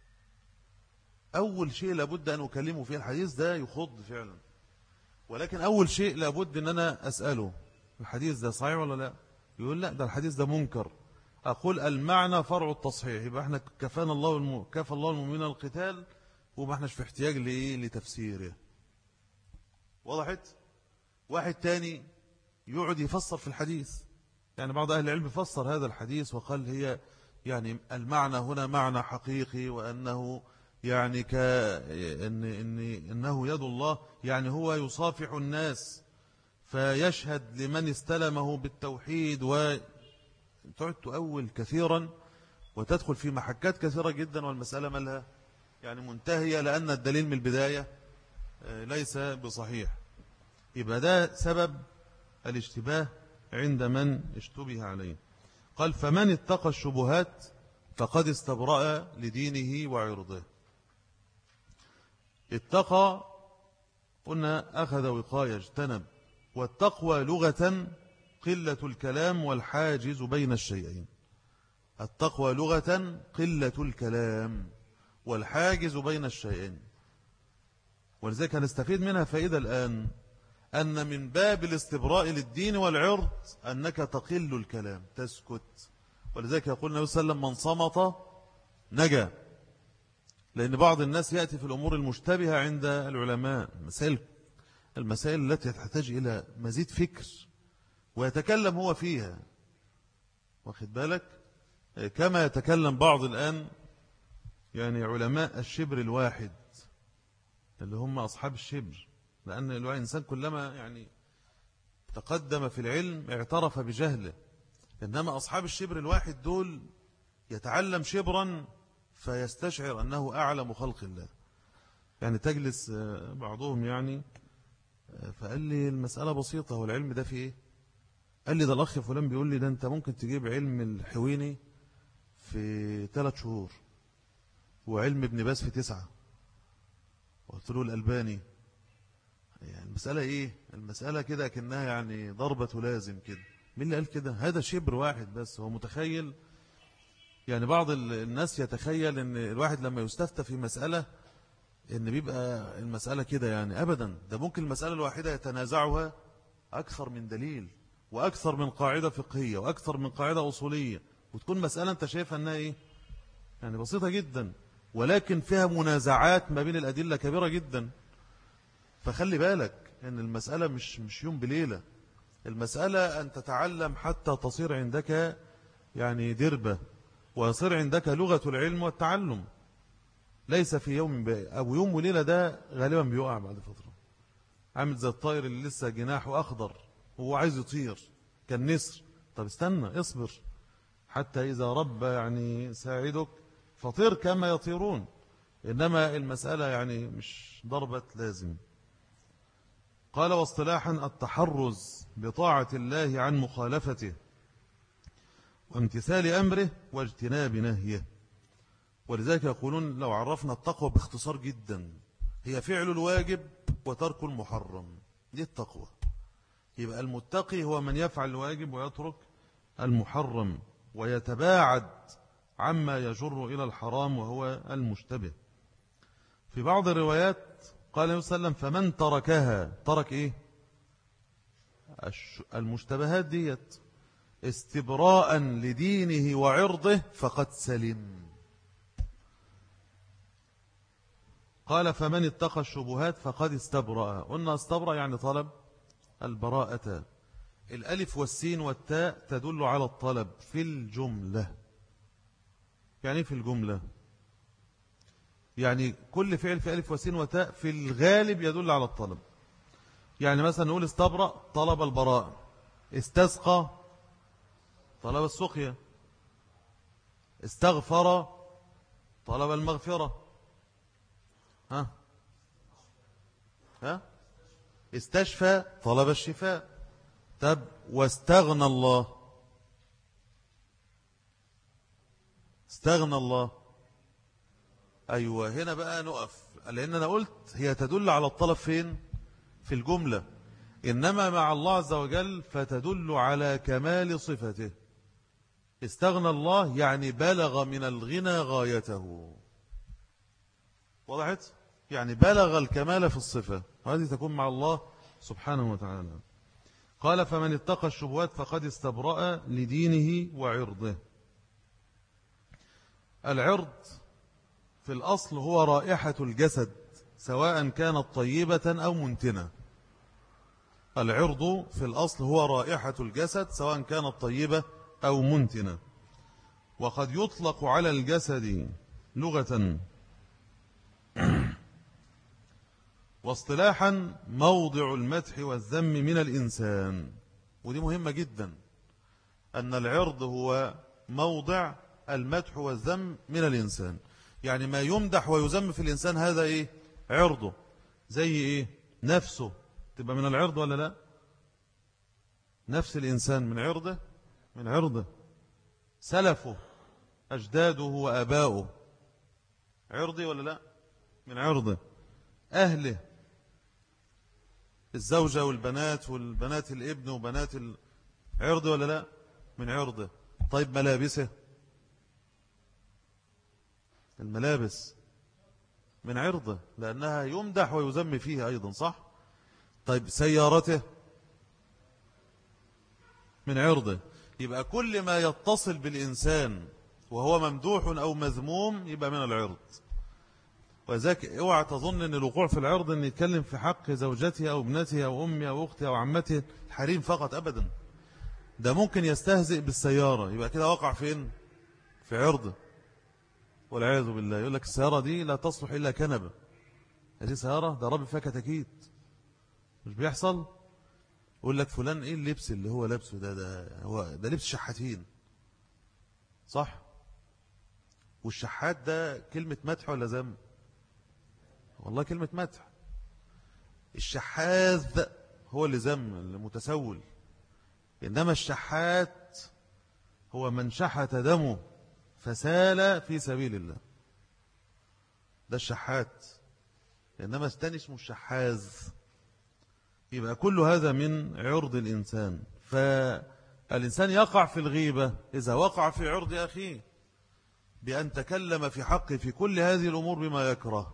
أول شيء لابد أن أكلمه فيه الحديث ده يخض فعلا، ولكن أول شيء لابد أن أنا أسأله الحديث ده صحيح ولا لا؟ يقول لا ده الحديث ده منكر. أقول المعنى فرع التصحيح، يبقى احنا كفانا الله والم... كفى الله المؤمنين القتال وما احناش في احتياج لإيه لتفسيره. وضحت؟ واحد تاني يقعد يفسر في الحديث، يعني بعض أهل العلم فسر هذا الحديث وقال هي يعني المعنى هنا معنى حقيقي، وأنه يعني كأن إن إنه يد الله يعني هو يصافح الناس فيشهد لمن استلمه بالتوحيد، وتعد تؤول كثيرا وتدخل في محكات كثيرة جدا والمسألة مالها يعني منتهية، لأن الدليل من البداية ليس بصحيح. يبقى ده سبب الاشتباه عند من اشتبه عليه. قال فمن اتقى الشبهات فقد استبرأ لدينه وعرضه. اتقى قلنا أخذ وقاية اجتنب، والتقوى لغة قلة الكلام والحاجز بين الشيئين. التقوى لغة قلة الكلام والحاجز بين الشيئين. ولذلك هنستفيد منها فائدة الآن، أن من باب الاستبراء للدين والعرض أنك تقل الكلام تسكت. ولذلك يقول النبي صلى الله عليه وسلم من صمت نجا، لأن بعض الناس يأتي في الأمور المشتبهة عند العلماء المسائل, المسائل التي تحتاج إلى مزيد فكر ويتكلم هو فيها، واخد بالك، كما يتكلم بعض الآن يعني علماء الشبر الواحد اللي هم أصحاب الشبر، لأن الإنسان كلما يعني تقدم في العلم اعترف بجهله، إنما أصحاب الشبر الواحد دول يتعلم شبرا فيستشعر أنه أعلم خلق الله. يعني تجلس بعضهم يعني فقال لي المسألة بسيطة، هو العلم ده في إيه؟ قال لي ده الأخ فلان بيقول لي ده أنت ممكن تجيب علم الحويني في ثلاث شهور وعلم ابن باز في تسعة. قلت له الألباني يعني المسألة إيه؟ المسألة كده كأنها يعني ضربة لازم كده. مين اللي قال كده؟ هذا شبر واحد بس. هو متخيل يعني بعض الناس يتخيل أن الواحد لما يستفتى في مسألة أن بيبقى المسألة كده، يعني أبدا، ده ممكن المسألة الواحدة يتنازعها أكثر من دليل وأكثر من قاعدة فقهية وأكثر من قاعدة أصولية، وتكون مسألة أنت شايفها أنها إيه؟ يعني بسيطة جدا، ولكن فيها منازعات ما بين الأدلة كبيرة جدا. فخلي بالك أن المسألة مش مش يوم بليلة، المسألة أن تتعلم حتى تصير عندك يعني دربة ويصير عندك لغة العلم والتعلم، ليس في يوم باقي أو يوم وليلة. ده غالبا بيقع بعد فترة، عامل زي الطائر اللي لسه جناحه أخضر هو عايز يطير كالنسر. طب استنى اصبر حتى إذا رب يعني ساعدك فطير كما يطيرون، إنما المسألة يعني مش ضربة لازم. قال واصطلاحا التحرز بطاعة الله عن مخالفته وامتثال أمره واجتناب نهيه. ولذلك يقولون لو عرفنا التقوى باختصار جدا هي فعل الواجب وترك المحرم، دي التقوى. يبقى المتقي هو من يفعل الواجب ويترك المحرم ويتباعد عما يجر إلى الحرام وهو المشتبه. في بعض الروايات قال النبي صلى الله عليه وسلم فمن تركها، ترك إيه؟ المشتبهات ديت استبراء لدينه وعرضه فقد سلم. قال فمن اتقى الشبهات فقد استبرأ. قلنا استبرأ يعني طلب البراءة. الألف والسين والتاء تدل على الطلب في الجملة. يعني في الجملة يعني كل فعل في ألف وسين وتاء في الغالب يدل على الطلب. يعني مثلا نقول استبرأ طلب البراءة، استسقى طلب السقيا، استغفر طلب المغفرة، ها ها استشفى طلب الشفاء. طب واستغنى الله، استغنى الله. أيوة هنا بقى نقف، لأن أنا قلت هي تدل على الطلب فين؟ في الجملة. إنما مع الله عز وجل فتدل على كمال صفته. استغنى الله يعني بلغ من الغنى غايته. وضحت؟ يعني بلغ الكمال في الصفة، هذه تكون مع الله سبحانه وتعالى. قال فمن اتقى الشبهات فقد استبرأ لدينه وعرضه. العرض في الأصل هو رائحة الجسد سواء كانت طيبة أو منتنة. العرض في الأصل هو رائحة الجسد سواء كانت طيبة أو منتنة. وقد يطلق على الجسد لغة واصطلاحا موضع المدح والذم من الإنسان. ودي مهمة جدا، أن العرض هو موضع المدح والذم من الإنسان. يعني ما يمدح ويذم في الإنسان هذا إيه؟ عرضه. زي إيه؟ نفسه تبقى من العرض ولا لا؟ نفس الإنسان من عرضه، من عرضه. سلفه أجداده وأباؤه عرضي ولا لا؟ من عرضه. أهله الزوجة والبنات والبنات الابن وبنات العرض ولا لا؟ من عرضه. طيب ملابسه، الملابس من عرضه لأنها يمدح ويذم فيها أيضا، صح؟ طيب سيارته من عرضه. يبقى كل ما يتصل بالإنسان وهو ممدوح أو مذموم يبقى من العرض. وذلك اوعى تظن ان الوقوع في العرض ان يتكلم في حق زوجته او ابنته او امه او اخته او عمته الحريم فقط، ابدا. ده ممكن يستهزئ بالسيارة يبقى كده وقع فين؟ في عرضه والعياذ بالله. يقول لك السيارة دي لا تصلح الا كنبة. هذه سيارة؟ ده رب فيها كتاكيت. مش بيحصل؟ يقول لك فلان ايه اللبس اللي هو لابسه ده؟ ده هو ده لبس شحاتين، صح؟ والشحات ده كلمة مدح ولا ذم؟ والله كلمة مدح. الشحاذ هو اللي ذم، المتسول. إنما الشحات هو من شحت دمه فسال في سبيل الله، ده الشحات. إنما الثاني اسمه الشحاذ. يبقى كل هذا من عرض الإنسان. فالإنسان يقع في الغيبة إذا وقع في عرض أخيه بأن تكلم في حقه في كل هذه الأمور بما يكره.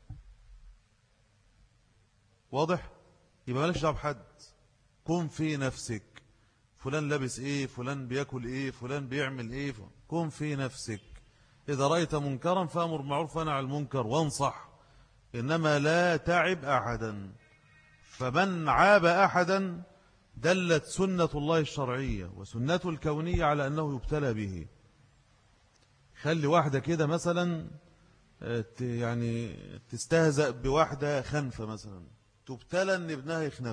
واضح؟ يبقى مالكش دعوه بحد. كن في نفسك. فلان لابس ايه، فلان بياكل ايه، فلان بيعمل ايه. كن في نفسك. إذا رأيت منكرا فأمر بالمعروف وانهى عن المنكر وانصح، إنما لا تعب أحدا. فمن عاب أحدا دلت سنة الله الشرعية وسنته الكونية على أنه يبتلى به. خلي واحدة كده مثلا يعني تستهزأ بواحدة خنفة مثلا، تبتلى أن ابنها يخنف،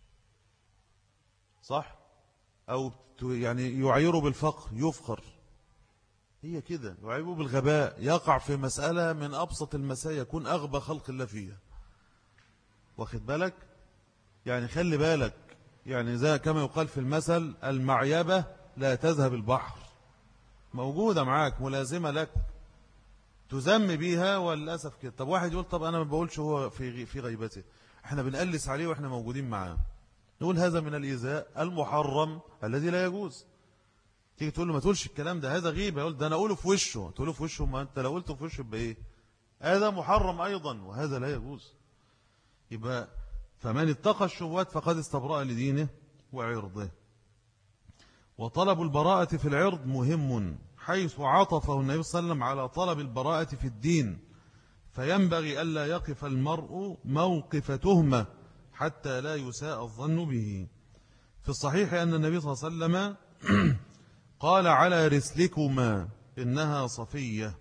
صح؟ أو يعني يعيره بالفقر يفقر. هي كده. يعيبه بالغباء، يقع في مسألة من أبسط المسائل يكون أغبى خلق الله فيها. واخد بالك؟ يعني خلي بالك، يعني زي كما يقال في المثل المعيبة لا تذهب البحر، موجودة معاك ملازمة لك. تذم بيها وللأسف كده. طب واحد يقول طب أنا ما بقولش هو في في غيبته، احنا بنقلس عليه واحنا موجودين معاه، نقول هذا من الإيذاء المحرم الذي لا يجوز. تيجي تقول له ما تقولش الكلام ده، هذا غيبة، يقول ده أنا أقوله في وشه. تقوله في وشه، ما أنت لو قلته في وشه يبقى إيه؟ هذا محرم أيضا وهذا لا يجوز. يبقى فمن اتقى الشبهات فقد استبرأ لدينه وعرضه. وطلب البراءة في العرض مهم، حيث عطفه النبي صلى الله عليه وسلم على طلب البراءة في الدين، فينبغي ألا يقف المرء موقف تهمة حتى لا يساء الظن به. في الصحيح أن النبي صلى الله عليه وسلم قال على رسلكما إنها صفية،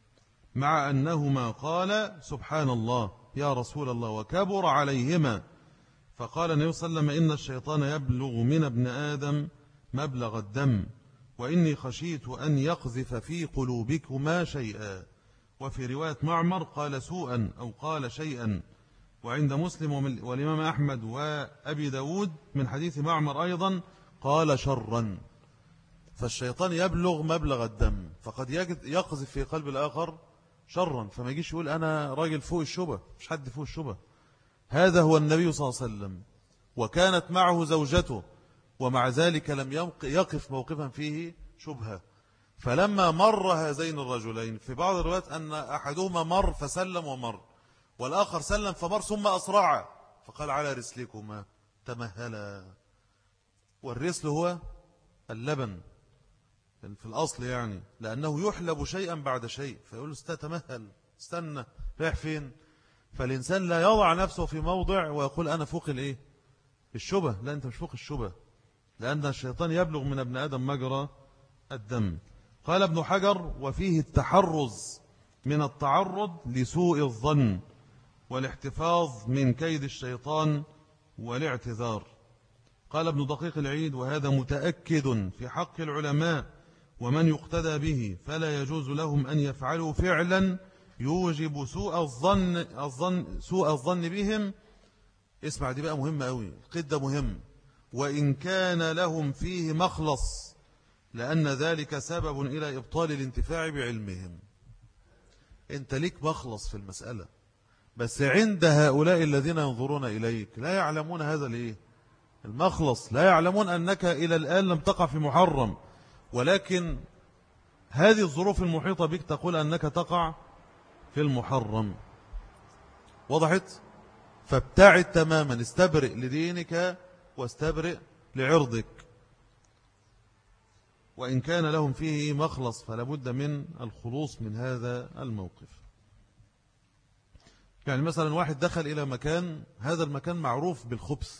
مع أنهما قال سبحان الله يا رسول الله وكبر عليهما. فقال النبي صلى الله عليه وسلم إن الشيطان يبلغ من ابن آدم مبلغ الدم، وإني خشيت أن يقذف في قلوبكما شيئا. وفي رواية معمر قال سوءا أو قال شيئا. وعند مسلم والإمام أحمد وأبي داود من حديث معمر أيضا قال شرا. فالشيطان يبلغ مبلغ الدم، فقد يقذف في قلب الآخر شرا، فما يجيش يقول أنا راجل فوق الشبه، مش حد فوق الشبه. هذا هو النبي صلى الله عليه وسلم، وكانت معه زوجته، ومع ذلك لم يقف موقفا فيه شبهة. فلما مر هذين الرجلين، في بعض الروايات أن أحدهما مر فسلم ومر، والآخر سلم فمر ثم أسرع، فقال على رسلكما تمهلا. والرسل هو اللبن في الأصل يعني، لأنه يحلب شيئا بعد شيء، فيقول استتمهل استنى رايح فين. فالإنسان لا يضع نفسه في موضع ويقول أنا فوق الإيه؟ الشبه. لا، أنت مش فوق الشبه، لأن الشيطان يبلغ من ابن آدم مجرى الدم. قال ابن حجر وفيه التحرز من التعرض لسوء الظن والاحتفاظ من كيد الشيطان والاعتذار. قال ابن دقيق العيد وهذا متأكد في حق العلماء ومن يقتدى به، فلا يجوز لهم أن يفعلوا فعلا يوجب سوء الظن, الظن سوء الظن بهم. اسمع دي بقى مهمة قوي، القيد ده مهم. وإن كان لهم فيه مخلص، لأن ذلك سبب إلى إبطال الانتفاع بعلمهم. أنت ليك مخلص في المسألة، بس عند هؤلاء الذين ينظرون إليك لا يعلمون هذا الإيه؟ المخلص، لا يعلمون أنك إلى الآن لم تقع في محرم، ولكن هذه الظروف المحيطة بك تقول أنك تقع في المحرم. وضحت؟ فابتعد تماما، استبرئ لدينك واستبرئ لعرضك. وإن كان لهم فيه مخلص فلا بد من الخلوص من هذا الموقف. يعني مثلا واحد دخل إلى مكان، هذا المكان معروف بالخبث،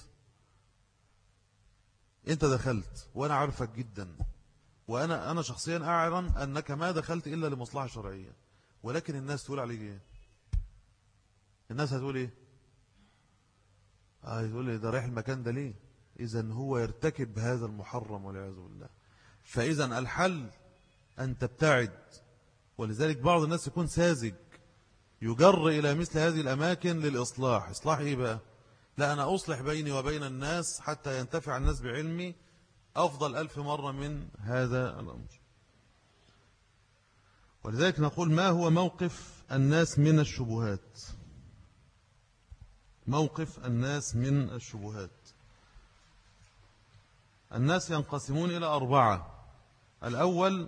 أنت دخلت وأنا عارفك جدا، وأنا أنا شخصيا أعلم أنك ما دخلت إلا لمصلحة شرعية، ولكن الناس تقول عليك إيه؟ الناس هتقول إيه؟ آه يقول لي ده رايح المكان ده ليه؟ إذن هو يرتكب هذا المحرم والعياذ بالله. فإذا الحل أن تبتعد. ولذلك بعض الناس يكون ساذج، يجر إلى مثل هذه الأماكن للإصلاح. إصلاح إيه بقى؟ لا، أنا أصلح بيني وبين الناس حتى ينتفع الناس بعلمي، أفضل ألف مرة من هذا الأمر. ولذلك نقول ما هو موقف الناس من الشبهات؟ موقف الناس من الشبهات، الناس ينقسمون إلى أربعة. الأول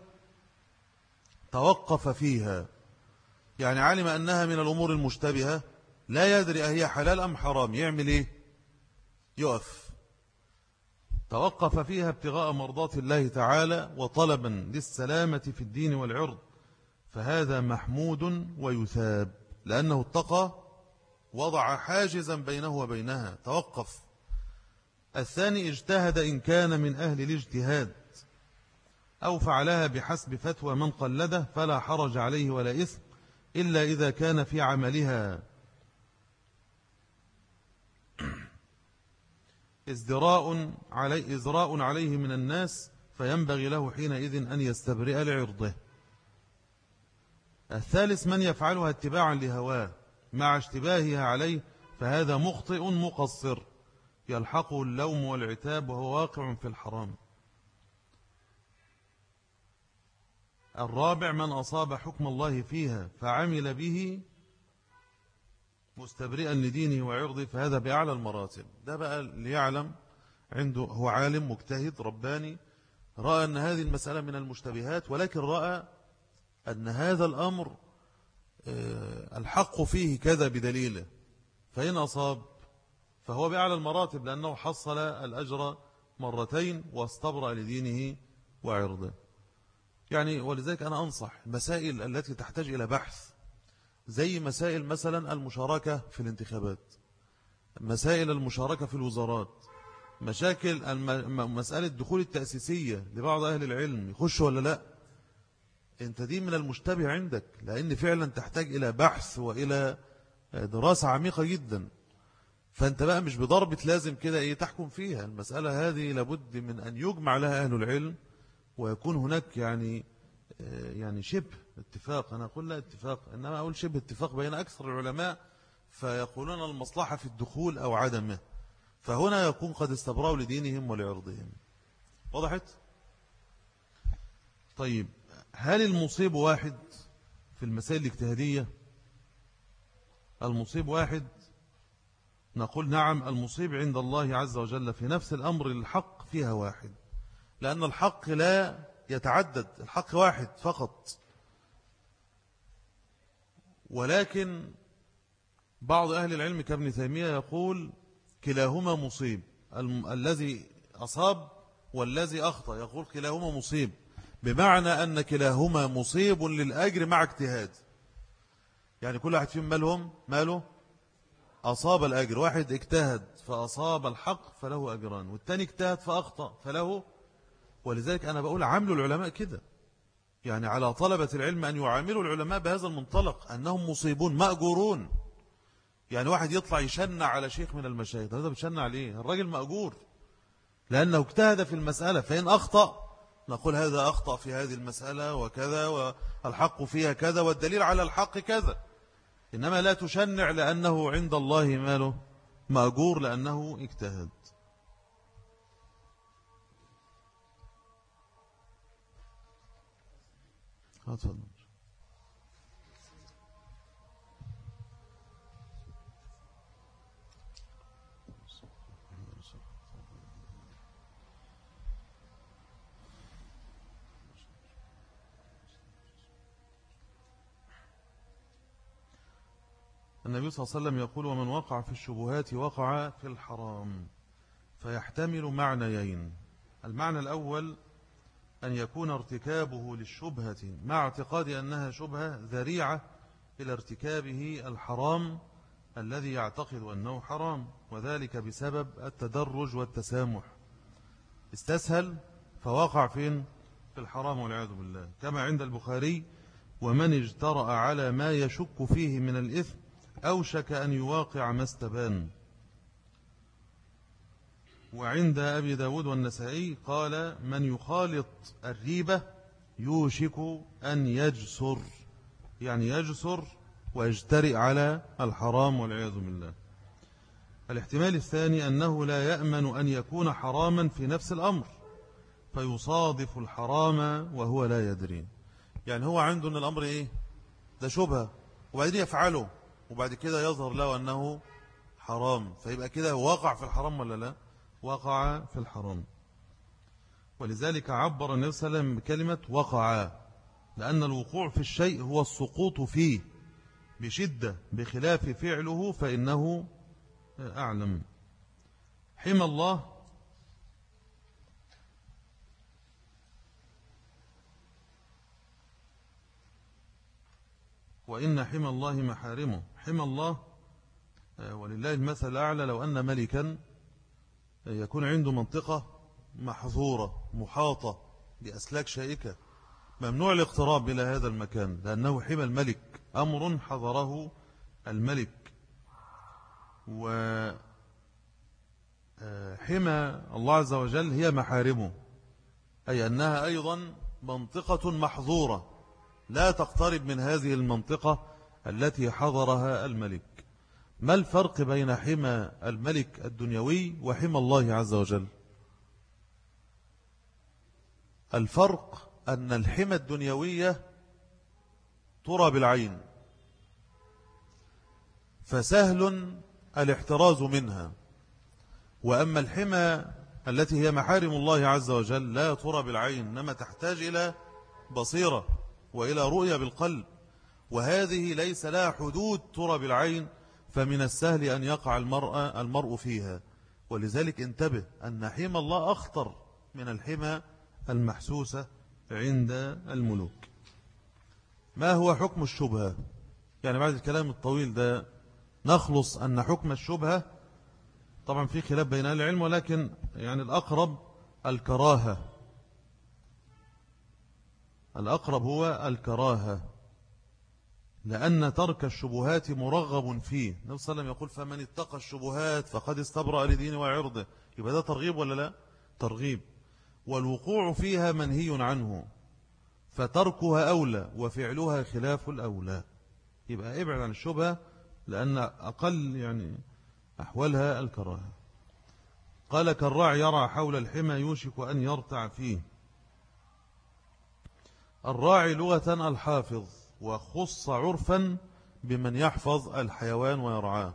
توقف فيها، يعني علم أنها من الأمور المشتبهة، لا يدري أهي حلال أم حرام، يعمل إيه؟ يقف. توقف فيها ابتغاء مرضات الله تعالى وطلبا للسلامة في الدين والعرض، فهذا محمود ويثاب، لأنه اتقى وضع حاجزا بينه وبينها، توقف. الثاني اجتهد إن كان من أهل الاجتهاد أو فعلها بحسب فتوى من قلده فلا حرج عليه ولا إثم، إلا إذا كان في عملها ازدراء عليه, ازراء عليه من الناس، فينبغي له حينئذ أن يستبرئ لعرضه. الثالث من يفعلها اتباعا لهواه مع اشتباهها عليه، فهذا مخطئ مقصر يلحقه اللوم والعتاب وهو واقع في الحرام. الرابع من أصاب حكم الله فيها فعمل به مستبرئا لدينه وعرضه فهذا بأعلى المراتب. ده بقى اللي يعلم عنده، هو عالم مجتهد رباني، رأى أن هذه المسألة من المشتبهات، ولكن رأى أن هذا الأمر الحق فيه كذا بدليله، فإن أصاب فهو بأعلى المراتب لأنه حصل الأجر مرتين واستبرأ لدينه وعرضه. يعني ولذلك أنا أنصح المسائل التي تحتاج إلى بحث، زي مسائل مثلا المشاركة في الانتخابات، مسائل المشاركة في الوزارات، مشاكل مسألة دخول التأسيسية لبعض أهل العلم يخش ولا لا، انت دي من المشتبه عندك، لأن فعلا تحتاج إلى بحث وإلى دراسة عميقة جدا. فانت بقى مش بضربة لازم كده ايه تحكم فيها المسألة هذه، لابد من أن يجمع لها أهل العلم ويكون هناك يعني يعني شبه اتفاق. أنا أقول لا اتفاق، إنما أقول شبه اتفاق بين أكثر العلماء، فيقولون المصلحة في الدخول أو عدمه، فهنا يكون قد استبرأوا لدينهم ولعرضهم. وضحت؟ طيب، هل المصيب واحد في المسائل الاجتهادية؟ المصيب واحد؟ نقول نعم، المصيب عند الله عز وجل في نفس الأمر الحق فيها واحد، لأن الحق لا يتعدد، الحق واحد فقط. ولكن بعض أهل العلم كابن تيمية يقول كلاهما مصيب، الذي أصاب والذي أخطأ يقول كلاهما مصيب، بمعنى أن كلاهما مصيب للأجر مع اجتهاد. يعني كل واحد فيهم مالهم ماله أصاب الأجر، واحد اجتهد فأصاب الحق فله أجران، والتاني اجتهد فأخطأ فله. ولذلك أنا بقول عاملوا العلماء كده، يعني على طلبة العلم أن يعاملوا العلماء بهذا المنطلق أنهم مصيبون مأجورون. يعني واحد يطلع يشنع على شيخ من المشايخ، هذا بتشنع عليه، الراجل مأجور لأنه اجتهد في المسألة، فإن أخطأ نقول هذا أخطأ في هذه المسألة وكذا والحق فيها كذا والدليل على الحق كذا. إنما لا تشنع لأنه عند الله ماله مأجور لأنه اجتهد. أتفضل. النبي صلى الله عليه وسلم يقول ومن وقع في الشبهات وقع في الحرام، فيحتمل معنيين. المعنى الأول أن يكون ارتكابه للشبهة مع اعتقاد أنها شبهة ذريعة إلى ارتكابه الحرام الذي يعتقد أنه حرام، وذلك بسبب التدرج والتسامح، استسهل فوقع فين؟ في الحرام والعياذ بالله، كما عند البخاري ومن اجترأ على ما يشك فيه من الإثم أوشك أن يواقع ما استبان. وعند أبي داود والنسائي قال من يخالط الريبة يوشك أن يجسر، يعني يجسر ويجترئ على الحرام والعياذ بالله. الاحتمال الثاني أنه لا يأمن أن يكون حراما في نفس الأمر فيصادف الحرام وهو لا يدري. يعني هو عنده أن الأمر إيه؟ ده شبهة، وبعدين يفعله وبعد كده يظهر له أنه حرام، فيبقى كده واقع في الحرام ولا لا؟ وقع في الحرام. ولذلك عبر النبي صلى الله عليه وسلم بكلمة وقع، لأن الوقوع في الشيء هو السقوط فيه بشدة، بخلاف فعله فإنه أعلم. حمى الله وإن حمى الله محارمه. حمى الله ولله المثل الأعلى، لو أن ملكا يكون عنده منطقة محظورة محاطة بأسلاك شائكة ممنوع الاقتراب إلى هذا المكان لأنه حمى الملك، أمر حضره الملك. وحمى الله عز وجل هي محارمه، أي أنها أيضا منطقة محظورة لا تقترب من هذه المنطقة التي حضرها الملك. ما الفرق بين حمى الملك الدنيوي وحمى الله عز وجل؟ الفرق أن الحمى الدنيوية ترى بالعين، فسهل الاحتراز منها. وأما الحمى التي هي محارم الله عز وجل لا ترى بالعين، إنما تحتاج إلى بصيرة وإلى رؤية بالقلب، وهذه ليس لها حدود ترى بالعين، فمن السهل أن يقع المرء, المرء فيها. ولذلك انتبه أن حمى الله أخطر من الحمى المحسوسة عند الملوك. ما هو حكم الشبهة؟ يعني بعد الكلام الطويل ده نخلص أن حكم الشبهة، طبعا في خلاف بين أهل العلم، ولكن يعني الأقرب الكراهة، الأقرب هو الكراهة، لأن ترك الشبهات مرغب فيه. النبي صلى الله عليه وسلم يقول فمن اتقى الشبهات فقد استبرأ لدينه وعرضه. يبقى ده ترغيب ولا لا؟ ترغيب. والوقوع فيها منهي عنه، فتركها أولى وفعلها خلاف الأولى. يبقى ابعد عن الشبهة، لأن أقل يعني أحوالها الكراهة. قال كالراعي يرعى حول الحمى يوشك أن يرتع فيه. الراعي لغة الحافظ، وخص عرفا بمن يحفظ الحيوان ويرعاه.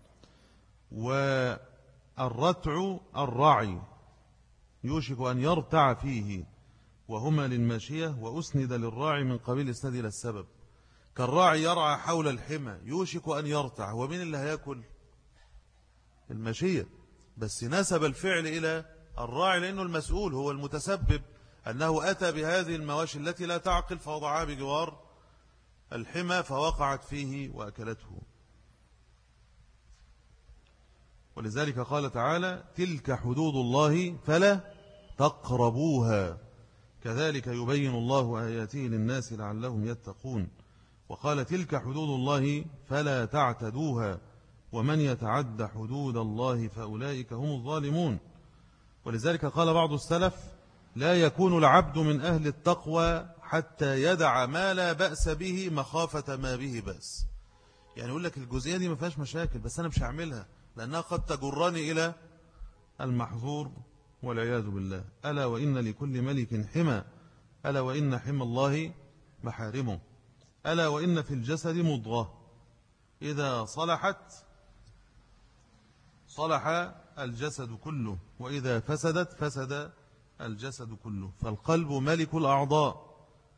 والرتع الراعي يوشك أن يرتع فيه، وهما للماشية، وأسند للراعي من قبيل اسند إلى السبب. كالراعي يرعى حول الحمى يوشك أن يرتع، هو مين اللي هيأكل؟ الماشية، بس نسب الفعل إلى الراعي لأنه المسؤول، هو المتسبب، أنه أتى بهذه المواشي التي لا تعقل فوضعها بجوار الحمى فوقعت فيه وأكلته. ولذلك قال تعالى تلك حدود الله فلا تقربوها كذلك يبين الله آياته للناس لعلهم يتقون. وقال تلك حدود الله فلا تعتدوها ومن يتعد حدود الله فأولئك هم الظالمون. ولذلك قال بعض السلف لا يكون العبد من أهل التقوى حتى يدع ما لا بأس به مخافة ما به بأس. يعني يقول لك الجزئية دي ما فيهاش مشاكل، بس أنا مش هعملها لأنها قد تجرني إلى المحظور والعياذ بالله. ألا وإن لكل ملك حمى، ألا وإن حمى الله محارمه، ألا وإن في الجسد مضغة إذا صلحت صلح الجسد كله، وإذا فسدت فسد الجسد كله. فالقلب ملك الأعضاء،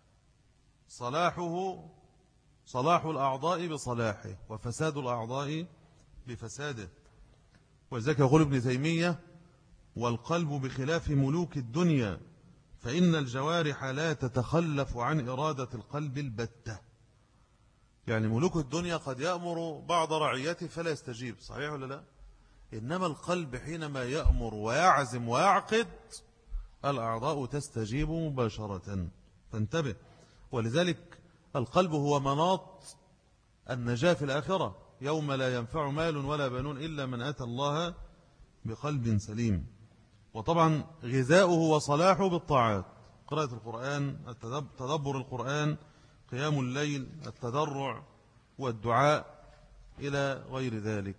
صلاحه صلاح الأعضاء بصلاحه، وفساد الأعضاء بفساده. ولذلك يقول ابن تيمية والقلب بخلاف ملوك الدنيا، فإن الجوارح لا تتخلف عن إرادة القلب البتة. يعني ملوك الدنيا قد يأمر بعض رعيته فلا يستجيب، صحيح ولا لا؟ إنما القلب حينما يأمر ويعزم ويعقد الأعضاء تستجيب مباشرة، فانتبه. ولذلك القلب هو مناط النجاة في الآخرة، يوم لا ينفع مال ولا بنون إلا من أتى الله بقلب سليم. وطبعا غذاؤه وصلاحه بالطاعات، قراءة القرآن، تدبر القرآن، قيام الليل، التضرع والدعاء إلى غير ذلك.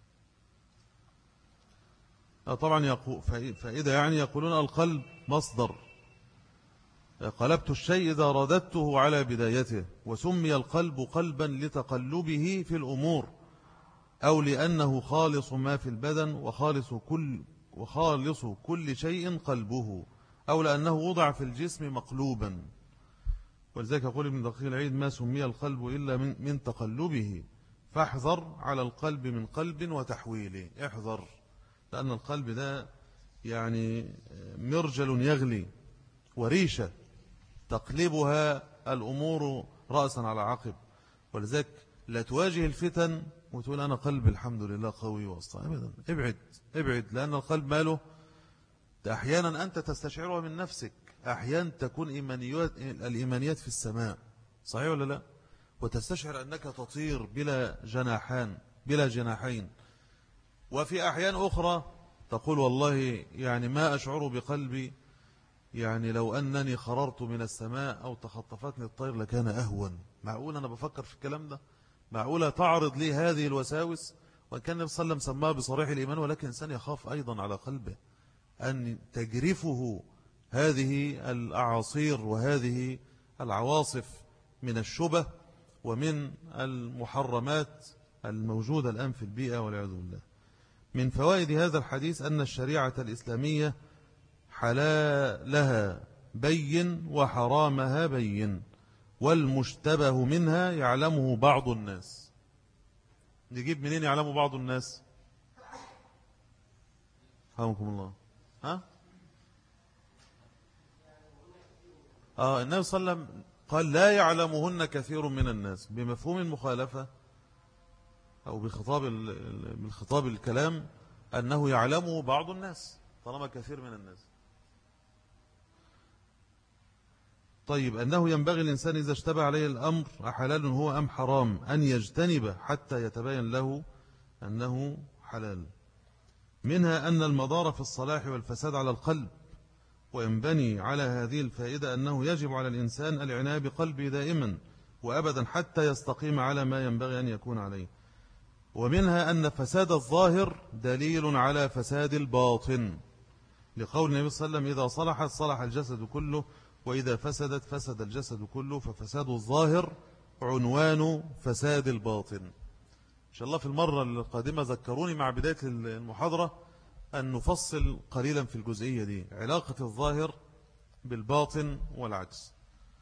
طبعا فإذا يعني يقولون القلب مصدر، قلبت الشيء إذا رددته على بدايته، وسمي القلب قلبا لتقلبه في الأمور، أو لأنه خالص ما في البدن وخالص كل, وخالص كل شيء قلبه، أو لأنه وضع في الجسم مقلوبا. ولذلك يقول ابن دقيق العيد ما سمي القلب إلا من, من تقلبه، فاحذر على القلب من قلب وتحويله. احذر، لأن القلب ده يعني مرجل يغلي وريشة تقلبها الأمور رأسا على عقب. ولذلك لا تواجه الفتن وتقول أنا قلب الحمد لله قوي وأصلا، أبدا، ابعد ابعد، لأن القلب ماله أحيانا أنت تستشعرها من نفسك، أحيانا تكون إيمانيات الإيمانيات في السماء، صحيح ولا لا؟ وتستشعر أنك تطير بلا جناحان بلا جناحين. وفي أحيان أخرى تقول والله يعني ما أشعر بقلبي، يعني لو أنني خررت من السماء أو تخطفتني الطير لكان أهون. معقول أنا بفكر في الكلام ده؟ معقولة تعرض لي هذه الوساوس؟ وكان النبي صلى الله عليه وسلم سماها بصريح الإيمان، ولكن الإنسان يخاف أيضا على قلبه أن تجرفه هذه الأعاصير وهذه العواصف من الشبه ومن المحرمات الموجودة الآن في البيئة والعياذ بالله. من فوائد هذا الحديث أن الشريعة الإسلامية حلالها بين وحرامها بين، والمشتبه منها يعلمه بعض الناس. نجيب منين يعلمه بعض الناس؟ رحمكم الله. ها؟ آه النبي صلى الله عليه وسلم قال لا يعلمهن كثير من الناس، بمفهوم المخالفة أو بخطاب بالخطاب الكلام أنه يعلمه بعض الناس طالما كثير من الناس. طيب، أنه ينبغي الإنسان إذا اشتبه عليه الأمر أحلال هو أم حرام أن يجتنب حتى يتبين له أنه حلال. منها أن المدار في الصلاح والفساد على القلب، وينبني على هذه الفائدة أنه يجب على الإنسان العناية بقلبه دائما وأبدا حتى يستقيم على ما ينبغي أن يكون عليه. ومنها أن فساد الظاهر دليل على فساد الباطن، لقول النبي صلى الله عليه وسلم إذا صلحت صلح الجسد كله وإذا فسدت فسد الجسد كله، ففساد الظاهر عنوان فساد الباطن. إن شاء الله في المرة القادمة ذكروني مع بداية المحاضرة أن نفصل قليلا في الجزئية دي، علاقة الظاهر بالباطن والعكس.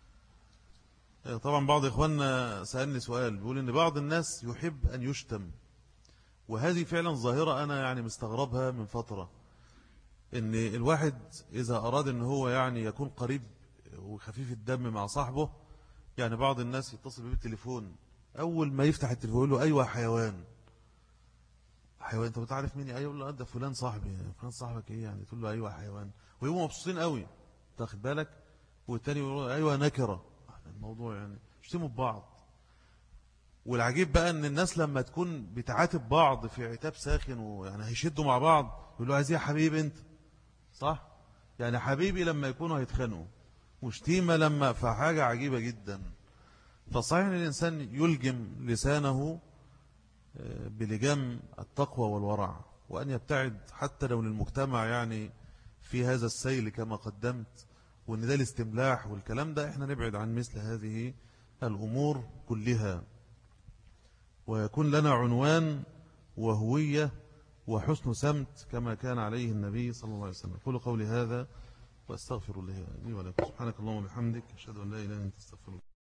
طبعا بعض إخواننا سألني سؤال، بيقول إن بعض الناس يحب أن يشتم، وهذه فعلا ظاهرة أنا يعني مستغربها من فترة، إن الواحد إذا أراد أن هو يعني يكون قريب وخفيف الدم مع صاحبه، يعني بعض الناس يتصل بيه بالتليفون، أول ما يفتح التليفون يقول له أيوة حيوان. حيوان؟ أنت بتعرف مين؟ أيوة، لا ده فلان صاحبي. فلان صاحبك إيه يعني؟ تقول له أيوة حيوان، ويبقوا مبسوطين قوي، تاخد بالك؟ والتاني يقول أيوة نكرة. الموضوع يعني يشتموا ببعض. والعجيب بقى ان الناس لما تكون بتعاتب بعض في عتاب ساخن ويعني هيشدوا مع بعض يقولوا عايز ايه يا حبيبي انت، صح؟ يعني حبيبي لما يكونوا هيتخانقوا، وشتيمة لما، فحاجة عجيبة جدا. فصحيح ان الانسان يلجم لسانه بلجام التقوى والورع، وان يبتعد حتى لو للمجتمع يعني في هذا السيل كما قدمت، وان ده الاستملاح والكلام ده، احنا نبعد عن مثل هذه الامور كلها، ويكون لنا عنوان وهوية وحسن سمت كما كان عليه النبي صلى الله عليه وسلم. قولوا قولي هذا واستغفر الله لي ولكم. سبحانك اللهم وبحمدك، اشهد ان لا اله الا انت، استغفرك.